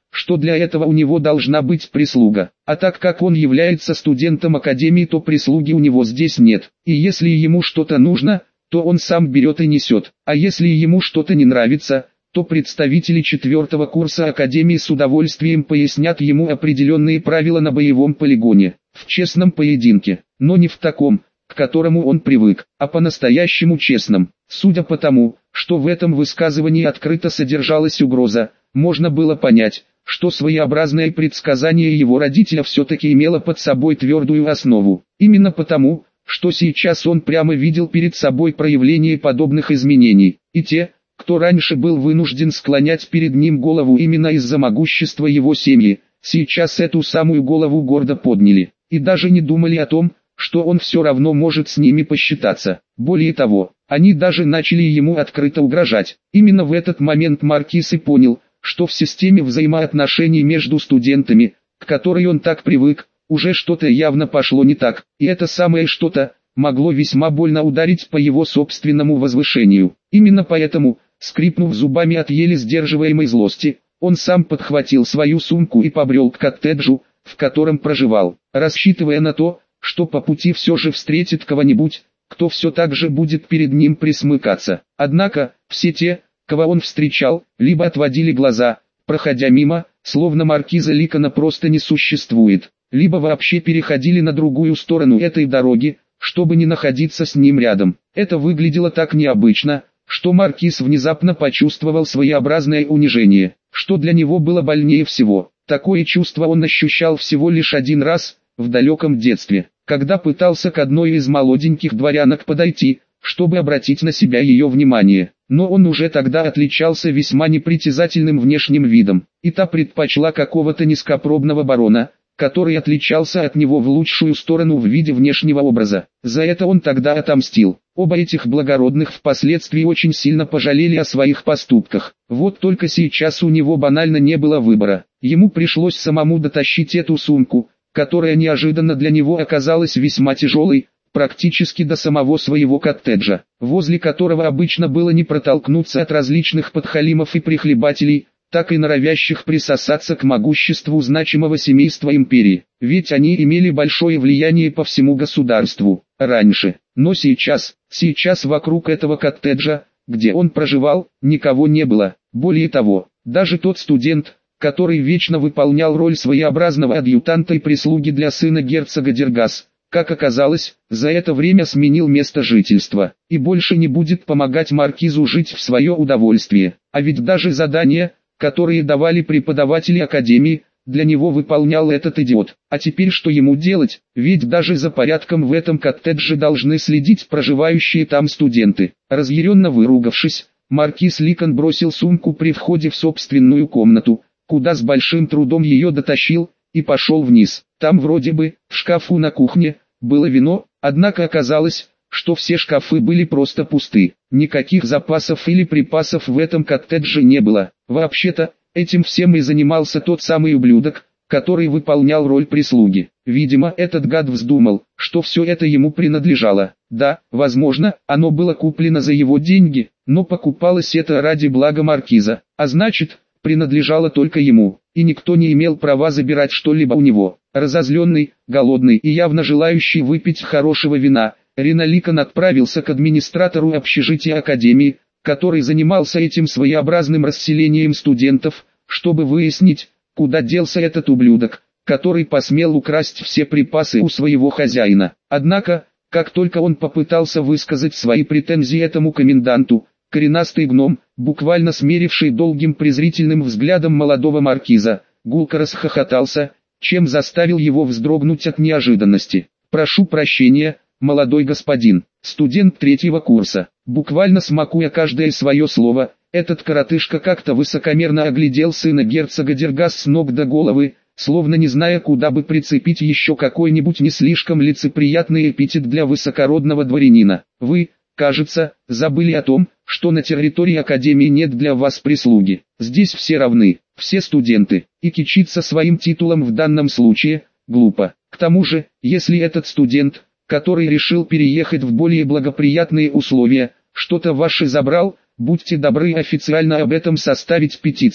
что для этого у него должна быть прислуга. А так как он является студентом академии, то прислуги у него здесь нет. И если ему что-то нужно, то он сам берет и несет. А если ему что-то не нравится, то представители четвертого курса академии с удовольствием пояснят ему определенные правила на боевом полигоне, в честном поединке, но не в таком, к которому он привык, а по-настоящему честном. Судя по тому, что в этом высказывании открыто содержалась угроза, можно было понять, что своеобразное предсказание его родителя все-таки имело под собой твердую основу. Именно потому, что сейчас он прямо видел перед собой проявление подобных изменений, и те, кто раньше был вынужден склонять перед ним голову именно из-за могущества его семьи, сейчас эту самую голову гордо подняли, и даже не думали о том, что он все равно может с ними посчитаться. Более того, они даже начали ему открыто угрожать. Именно в этот момент Маркиз и понял, что в системе взаимоотношений между студентами, к которой он так привык, уже что-то явно пошло не так, и это самое что-то могло весьма больно ударить по его собственному возвышению. Именно поэтому, скрипнув зубами от еле сдерживаемой злости, он сам подхватил свою сумку и побрел к коттеджу, в котором проживал, рассчитывая на то, что по пути все же встретит кого-нибудь, кто все так же будет перед ним присмыкаться. Однако, все те, кого он встречал, либо отводили глаза, проходя мимо, словно маркиза Ликона просто не существует, либо вообще переходили на другую сторону этой дороги, чтобы не находиться с ним рядом. Это выглядело так необычно, что маркиз внезапно почувствовал своеобразное унижение, что для него было больнее всего. Такое чувство он ощущал всего лишь один раз, в далеком детстве, когда пытался к одной из молоденьких дворянок подойти, чтобы обратить на себя ее внимание. Но он уже тогда отличался весьма непритязательным внешним видом, и та предпочла какого-то низкопробного барона, который отличался от него в лучшую сторону в виде внешнего образа. За это он тогда отомстил. Оба этих благородных впоследствии очень сильно пожалели о своих поступках. Вот только сейчас у него банально не было выбора. Ему пришлось самому дотащить эту сумку, которая неожиданно для него оказалась весьма тяжелой, практически до самого своего коттеджа, возле которого обычно было не протолкнуться от различных подхалимов и прихлебателей, так и норовящих присосаться к могуществу значимого семейства империи, ведь они имели большое влияние по всему государству, раньше. Но сейчас, сейчас вокруг этого коттеджа, где он проживал, никого не было. Более того, даже тот студент, который вечно выполнял роль своеобразного адъютанта и прислуги для сына герцога Дергас, как оказалось, за это время сменил место жительства, и больше не будет помогать маркизу жить в свое удовольствие. А ведь даже задания, которые давали преподаватели академии, для него выполнял этот идиот. А теперь что ему делать, ведь даже за порядком в этом коттедже должны следить проживающие там студенты. Разъяренно выругавшись, маркиз Ликон бросил сумку при входе в собственную комнату, куда с большим трудом ее дотащил, и пошел вниз. Там вроде бы, в шкафу на кухне, было вино, однако оказалось, что все шкафы были просто пусты. Никаких запасов или припасов в этом коттедже не было. Вообще-то, этим всем и занимался тот самый ублюдок, который выполнял роль прислуги. Видимо, этот гад вздумал, что все это ему принадлежало. Да, возможно, оно было куплено за его деньги, но покупалось это ради блага маркиза, а значит, принадлежало только ему, и никто не имел права забирать что-либо у него. Разозленный, голодный и явно желающий выпить хорошего вина, Рина Ликон отправился к администратору общежития академии, который занимался этим своеобразным расселением студентов, чтобы выяснить, куда делся этот ублюдок, который посмел украсть все припасы у своего хозяина. Однако, как только он попытался высказать свои претензии этому коменданту, коренастый гном, буквально смеривший долгим презрительным взглядом молодого маркиза, гулко расхохотался, чем заставил его вздрогнуть от неожиданности. «Прошу прощения, молодой господин, студент третьего курса». Буквально смакуя каждое свое слово, этот коротышка как-то высокомерно оглядел сына герцога Дергас с ног до головы, словно не зная, куда бы прицепить еще какой-нибудь не слишком лицеприятный эпитет для высокородного дворянина. «Вы, кажется, забыли о том, что на территории академии нет для вас прислуги. Здесь все равны, все студенты, и кичиться своим титулом в данном случае глупо. К тому же, если этот студент, который решил переехать в более благоприятные условия, что-то ваше забрал, будьте добры официально об этом составить петицию.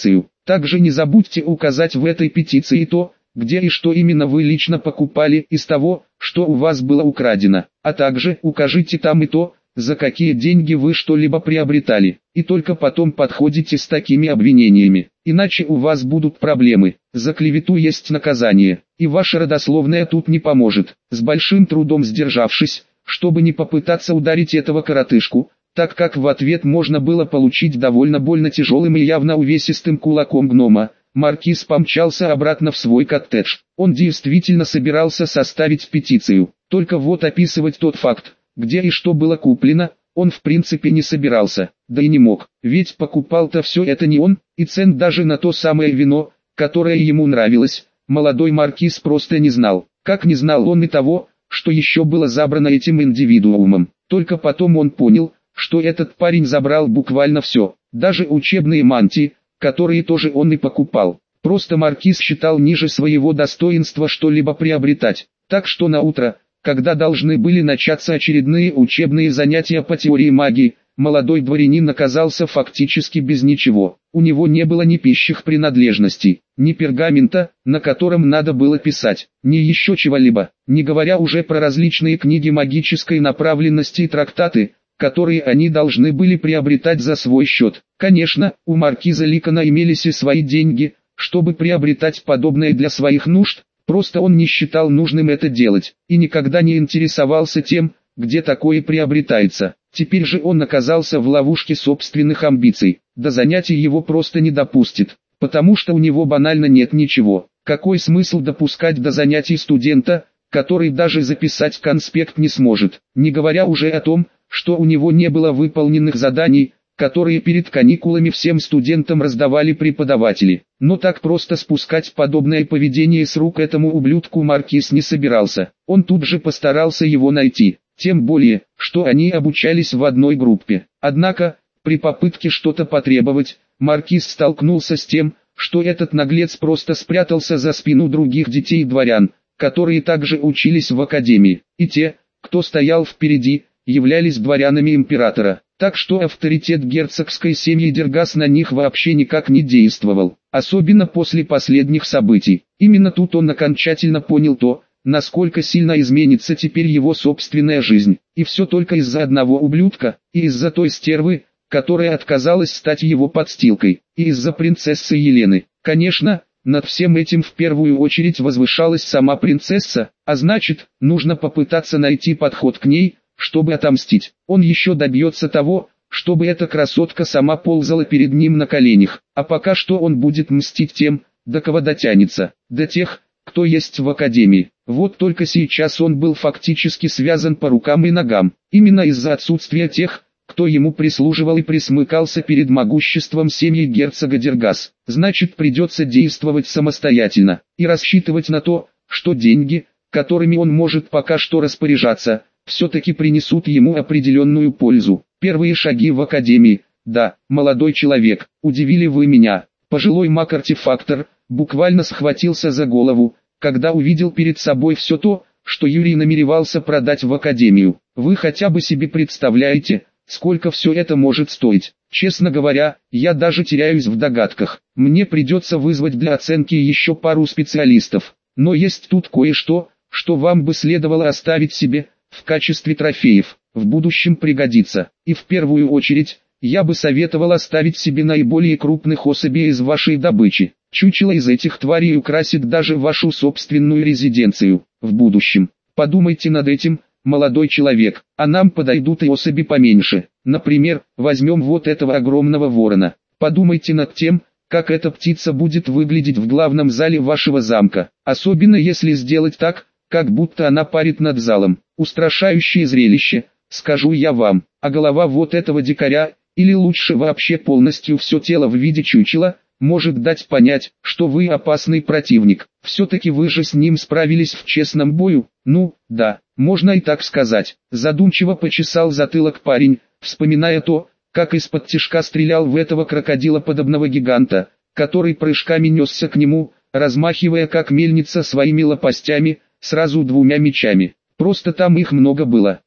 Также не забудьте указать в этой петиции то, где и что именно вы лично покупали из того, что у вас было украдено, а также укажите там и то, за какие деньги вы что-либо приобретали, и только потом подходите с такими обвинениями, иначе у вас будут проблемы. За клевету есть наказание, и ваша родословная тут не поможет. С большим трудом сдержавшись, чтобы не попытаться ударить этого коротышку, так как в ответ можно было получить довольно больно тяжелым и явно увесистым кулаком гнома, маркиз помчался обратно в свой коттедж. Он действительно собирался составить петицию, только вот описывать тот факт, где и что было куплено, он в принципе не собирался, да и не мог, ведь покупал-то все это не он, и цен даже на то самое вино, которое ему нравилось, молодой маркиз просто не знал. Как не знал он и того, что еще было забрано этим индивидуумом. Только потом он понял, что этот парень забрал буквально все, даже учебные мантии, которые тоже он и покупал. Просто маркиз считал ниже своего достоинства что-либо приобретать, так что на утро, когда должны были начаться очередные учебные занятия по теории магии, молодой дворянин оказался фактически без ничего. У него не было ни пищих принадлежностей, ни пергамента, на котором надо было писать, ни еще чего-либо, не говоря уже про различные книги магической направленности и трактаты, которые они должны были приобретать за свой счет. Конечно, у маркиза Ликона имелись и свои деньги, чтобы приобретать подобное для своих нужд, просто он не считал нужным это делать, и никогда не интересовался тем, где такое приобретается. Теперь же он оказался в ловушке собственных амбиций, до занятий его просто не допустит, потому что у него банально нет ничего. Какой смысл допускать до занятий студента, который даже записать конспект не сможет, не говоря уже о том, что у него не было выполненных заданий, которые перед каникулами всем студентам раздавали преподаватели. Но так просто спускать подобное поведение с рук этому ублюдку маркиз не собирался. Он тут же постарался его найти, тем более, что они обучались в одной группе. Однако, при попытке что-то потребовать, маркиз столкнулся с тем, что этот наглец просто спрятался за спину других детей и дворян, которые также учились в академии, и те, кто стоял впереди, являлись дворянами императора. Так что авторитет герцогской семьи Дергас на них вообще никак не действовал, особенно после последних событий. Именно тут он окончательно понял то, насколько сильно изменится теперь его собственная жизнь. И все только из-за одного ублюдка, и из-за той стервы, которая отказалась стать его подстилкой, и из-за принцессы Елены. Конечно, над всем этим в первую очередь возвышалась сама принцесса, а значит, нужно попытаться найти подход к ней, чтобы отомстить. Он еще добьется того, чтобы эта красотка сама ползала перед ним на коленях, а пока что он будет мстить тем, до кого дотянется, до тех, кто есть в академии. Вот только сейчас он был фактически связан по рукам и ногам, именно из-за отсутствия тех, кто ему прислуживал и присмыкался перед могуществом семьи герцога Дергас. Значит, придется действовать самостоятельно, и рассчитывать на то, что деньги, которыми он может пока что распоряжаться, все-таки принесут ему определенную пользу. Первые шаги в академии. Да, молодой человек, удивили вы меня. Пожилой маг-артефактор буквально схватился за голову, когда увидел перед собой все то, что Юрий намеревался продать в академию. Вы хотя бы себе представляете, сколько все это может стоить? Честно говоря, я даже теряюсь в догадках. Мне придется вызвать для оценки еще пару специалистов. Но есть тут кое-что, что вам бы следовало оставить себе, в качестве трофеев, в будущем пригодится. И в первую очередь, я бы советовал оставить себе наиболее крупных особей из вашей добычи. Чучело из этих тварей украсит даже вашу собственную резиденцию, в будущем. Подумайте над этим, молодой человек, а нам подойдут и особи поменьше. Например, возьмем вот этого огромного ворона. Подумайте над тем, как эта птица будет выглядеть в главном зале вашего замка, особенно если сделать так, как будто она парит над залом. Устрашающее зрелище, скажу я вам, а голова вот этого дикаря, или лучше вообще полностью все тело в виде чучела, может дать понять, что вы опасный противник. Все-таки вы же с ним справились в честном бою. Ну, да, можно и так сказать. Задумчиво почесал затылок парень, вспоминая то, как из-под тишка стрелял в этого крокодилоподобного гиганта, который прыжками несся к нему, размахивая как мельница своими лопастями, сразу двумя мечами. Просто там их много было.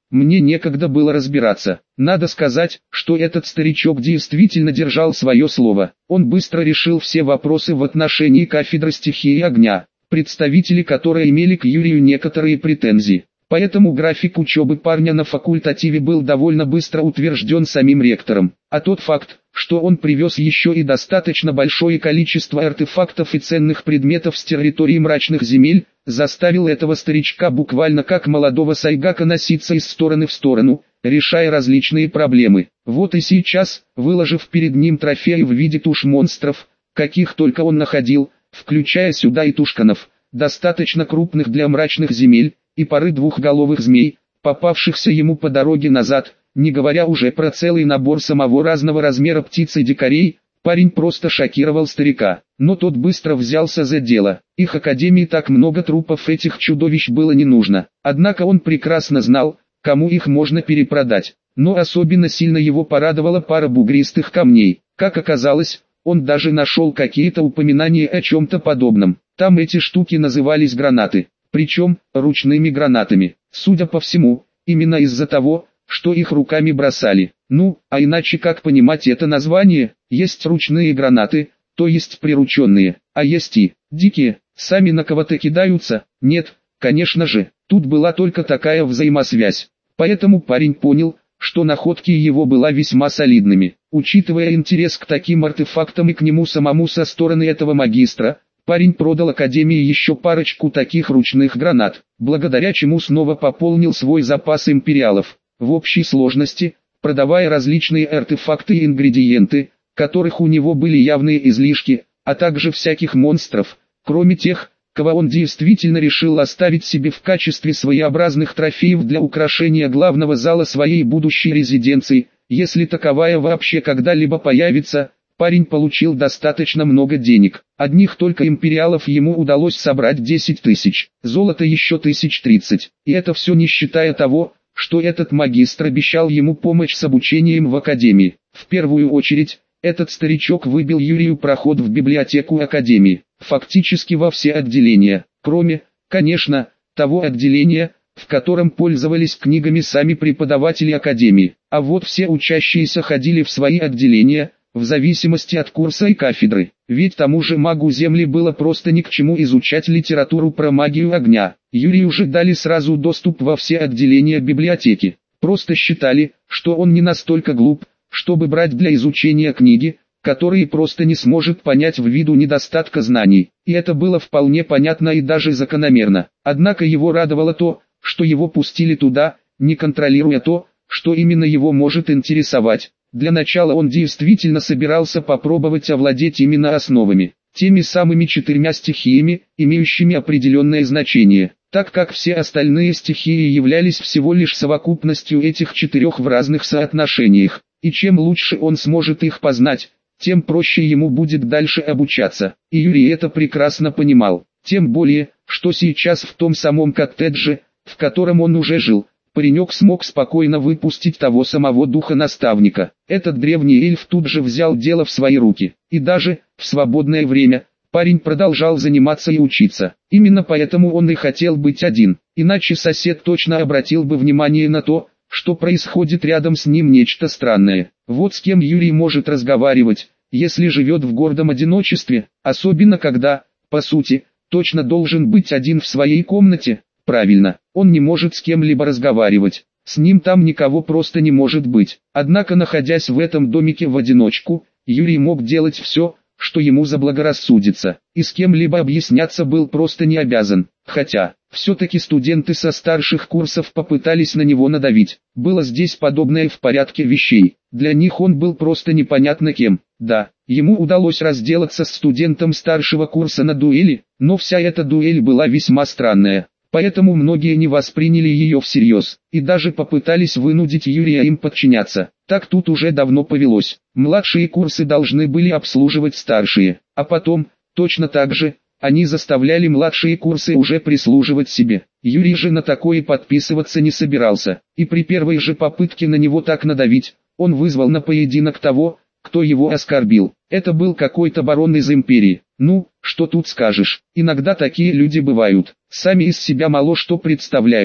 мне некогда было разбираться. Надо сказать, что этот старичок действительно держал свое слово. Он быстро решил все вопросы в отношении кафедры стихии огня, представители которой имели к Юрию некоторые претензии. Поэтому график учебы парня на факультативе был довольно быстро утвержден самим ректором. А тот факт, что он привез еще и достаточно большое количество артефактов и ценных предметов с территории мрачных земель, заставил этого старичка буквально как молодого сайгака носиться из стороны в сторону, решая различные проблемы. Вот и сейчас, выложив перед ним трофеи в виде туш монстров, каких только он находил, включая сюда и тушканов, достаточно крупных для мрачных земель, и пары двухголовых змей, попавшихся ему по дороге назад, не говоря уже про целый набор самого разного размера птиц и дикарей, парень просто шокировал старика. Но тот быстро взялся за дело. Их академии так много трупов этих чудовищ было не нужно. Однако он прекрасно знал, кому их можно перепродать. Но особенно сильно его порадовала пара бугристых камней. Как оказалось, он даже нашел какие-то упоминания о чем-то подобном. Там эти штуки назывались гранаты. Причем, ручными гранатами. Судя по всему, именно из-за того, что их руками бросали. Ну, а иначе как понимать это название? Есть ручные гранаты, то есть прирученные, а есть и дикие, сами на кого-то кидаются. Нет, конечно же, тут была только такая взаимосвязь. Поэтому парень понял, что находки его была весьма солидными. Учитывая интерес к таким артефактам и к нему самому со стороны этого магистра, парень продал академии еще парочку таких ручных гранат, благодаря чему снова пополнил свой запас империалов. В общей сложности, продавая различные артефакты и ингредиенты, которых у него были явные излишки, а также всяких монстров, кроме тех, кого он действительно решил оставить себе в качестве своеобразных трофеев для украшения главного зала своей будущей резиденции, если таковая вообще когда-либо появится. Парень получил достаточно много денег. Одних только империалов ему удалось собрать десять тысяч, золота еще тысяч тридцать. И это все не считая того, что этот магистр обещал ему помощь с обучением в академии. В первую очередь, этот старичок выбил Юрию проход в библиотеку академии, фактически во все отделения, кроме, конечно, того отделения, в котором пользовались книгами сами преподаватели академии. А вот все учащиеся ходили в свои отделения, в зависимости от курса и кафедры, ведь тому же магу Земли было просто ни к чему изучать литературу про магию огня. Юрию же дали сразу доступ во все отделения библиотеки, просто считали, что он не настолько глуп, чтобы брать для изучения книги, которые просто не сможет понять ввиду недостатка знаний, и это было вполне понятно и даже закономерно. Однако его радовало то, что его пустили туда, не контролируя то, что именно его может интересовать. Для начала он действительно собирался попробовать овладеть именно основами, теми самыми четырьмя стихиями, имеющими определенное значение, так как все остальные стихии являлись всего лишь совокупностью этих четырех в разных соотношениях, и чем лучше он сможет их познать, тем проще ему будет дальше обучаться, и Юрий это прекрасно понимал, тем более, что сейчас в том самом коттедже, в котором он уже жил, паренек смог спокойно выпустить того самого духа-наставника. Этот древний эльф тут же взял дело в свои руки, и даже, в свободное время, парень продолжал заниматься и учиться. Именно поэтому он и хотел быть один, иначе сосед точно обратил бы внимание на то, что происходит рядом с ним нечто странное. Вот с кем Юрий может разговаривать, если живет в гордом одиночестве, особенно когда, по сути, точно должен быть один в своей комнате. Правильно, он не может с кем-либо разговаривать, с ним там никого просто не может быть. Однако, находясь в этом домике в одиночку, Юрий мог делать все, что ему заблагорассудится, и с кем-либо объясняться был просто не обязан. Хотя, все-таки студенты со старших курсов попытались на него надавить. Было здесь подобное в порядке вещей. Для них он был просто непонятно кем. Да, ему удалось разделаться с студентом старшего курса на дуэли, но вся эта дуэль была весьма странная. Поэтому многие не восприняли ее всерьез, и даже попытались вынудить Юрия им подчиняться. Так тут уже давно повелось. Младшие курсы должны были обслуживать старшие, а потом, точно так же, они заставляли младшие курсы уже прислуживать себе. Юрий же на такое подписываться не собирался, и при первой же попытке на него так надавить, он вызвал на поединок того, кто его оскорбил. Это был какой-то барон из империи. Ну, что тут скажешь, иногда такие люди бывают, сами из себя мало что представляют.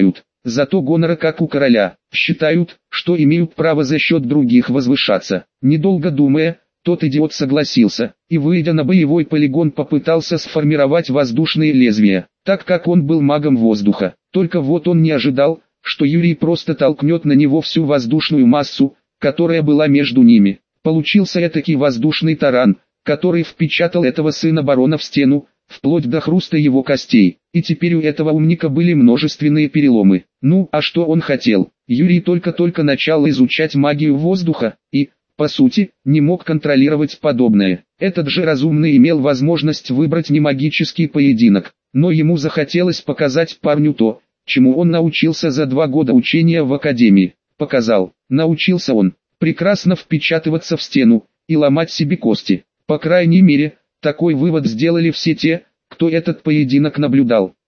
зато гонора как у короля. Считают, что имеют право за счет других возвышаться. Недолго думая, тот идиот согласился, и выйдя на боевой полигон попытался сформировать воздушные лезвия, так как он был магом воздуха. Только вот он не ожидал, что Юрий просто толкнет на него всю воздушную массу, которая была между ними. Получился этакий воздушный таран, который впечатал этого сына барона в стену, вплоть до хруста его костей, и теперь у этого умника были множественные переломы. Ну, а что он хотел? Юрий только-только начал изучать магию воздуха, и, по сути, не мог контролировать подобное. Этот же разумный имел возможность выбрать не магический поединок, но ему захотелось показать парню то, чему он научился за два года учения в академии. Показал. Научился он прекрасно впечатываться в стену и ломать себе кости. По крайней мере, такой вывод сделали все те, кто этот поединок наблюдал.